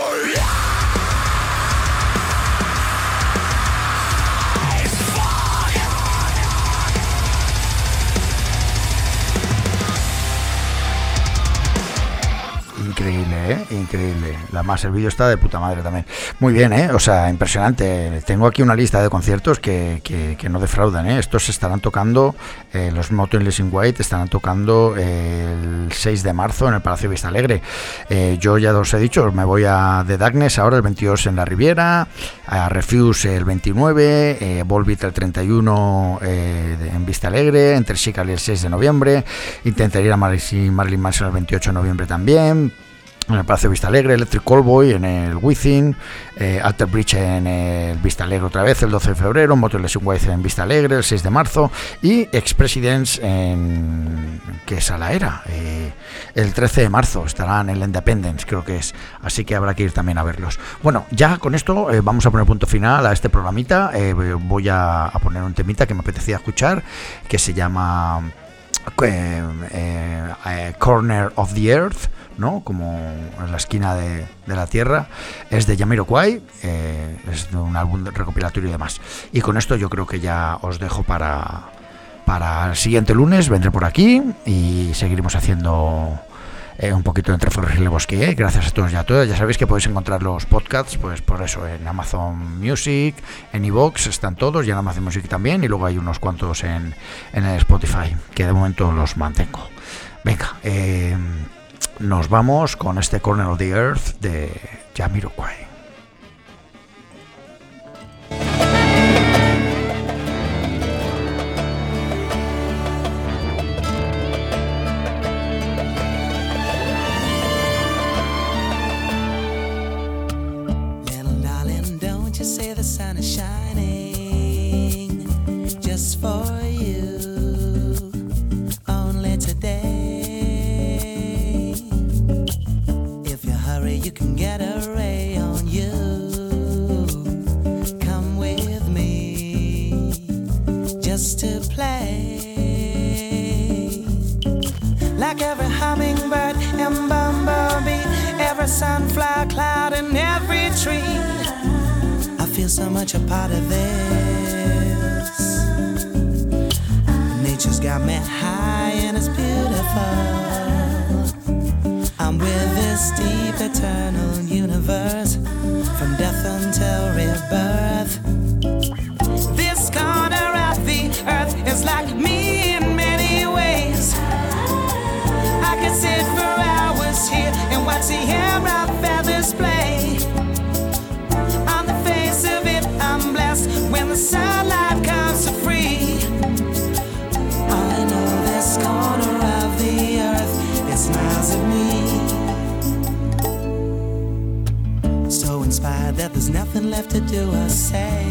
Increíble, ¿eh? Increíble. La más, el vídeo está de puta madre también. Muy bien, ¿eh? O sea, impresionante. Tengo aquí una lista de conciertos que, que, que no defraudan, ¿eh? Estos estarán tocando, eh, los Motionless in White estarán tocando eh, el seis de marzo en el Palacio Vista Alegre. Eh, yo ya os he dicho, me voy a The Darkness ahora el veintidós en la Riviera, a Refuse el veintinueve, eh, Volbeat el treinta y uno eh, en Vista Alegre, Entre Chicago el seis de noviembre, intentaré ir a Marilyn Manson el veintiocho de noviembre también, en el Palacio Vista Alegre, Electric Callboy en el Within, eh, Alter Bridge en el Vista Alegre otra vez el doce de febrero, Motorless in White en Vista Alegre el seis de marzo y Ex-Presidents en... ¿qué sala era? Eh, el trece de marzo estarán en el Independence, creo que es, así que habrá que ir también a verlos. Bueno, ya con esto eh, vamos a poner punto final a este programita. eh, voy a, a poner un temita que me apetecía escuchar, que se llama eh, eh, eh, Corner of the Earth, ¿no? Como en la esquina de, de la tierra. Es de Jamiroquai, eh, es de un álbum recopilatorio y demás. Y con esto yo creo que ya os dejo para para el siguiente lunes. Vendré por aquí y seguiremos haciendo eh, un poquito entre Forres y Le Bosque, ¿eh? Gracias a todos y a todas. Ya sabéis que podéis encontrar los podcasts, pues por eso en Amazon Music, en iVoox están todos, y en Amazon Music también, y luego hay unos cuantos en, en el Spotify, que de momento los mantengo. Venga, eh nos vamos con este Corner of the Earth de Jamiroquai. Little darling, don't you say the sun is shining just for you, only today. You can get a ray on you. Come with me just to play. Like every hummingbird and bumblebee, every sunflower cloud and every tree, I feel so much a part of this. Nature's got me high and it's beautiful. I'm with this deep eternal universe, from death until rebirth. This corner of the earth is like me in many ways. I could sit for hours here and watch the air of feathers play. On the face of it, I'm blessed when the sunlight comes so free. I know this corner of the earth, it smiles at me. So inspired that there's nothing left to do or say.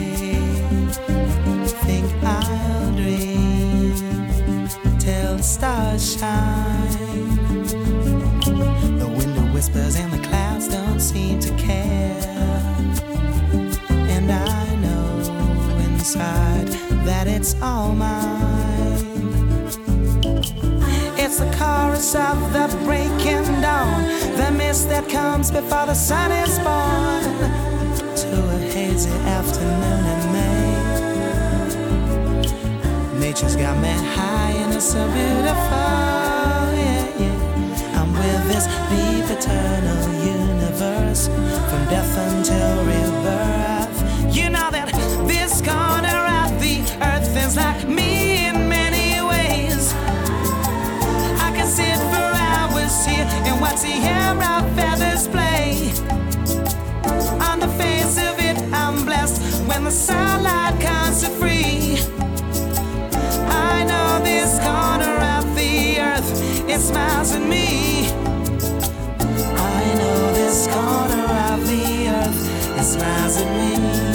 Think I'll dream till the stars shine. The wind whispers and the clouds don't seem to care. And I know inside that it's all mine. It's the chorus of the breaking dawn, the mist that comes before the sun is born, to a hazy afternoon in May. Nature's got me high and it's so beautiful, yeah, yeah. I'm with this deep eternal universe, from death until rebirth. You know that this corner of the earth is like me in many ways. I can sit for hours here and watch the air of feathers play. On the face of it, I'm blessed when the sunlight comes so free. I know this corner of the earth, it smiles at me. I know this corner of the earth, it smiles at me.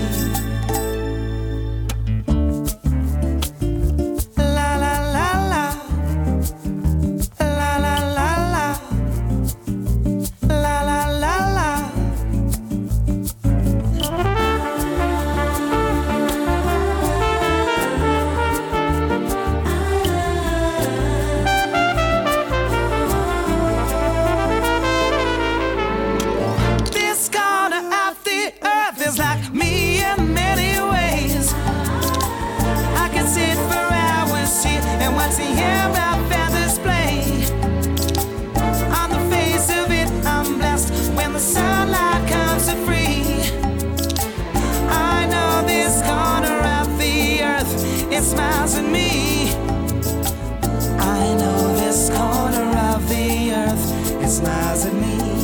It smiles at me. I know this corner of the earth, it smiles at me.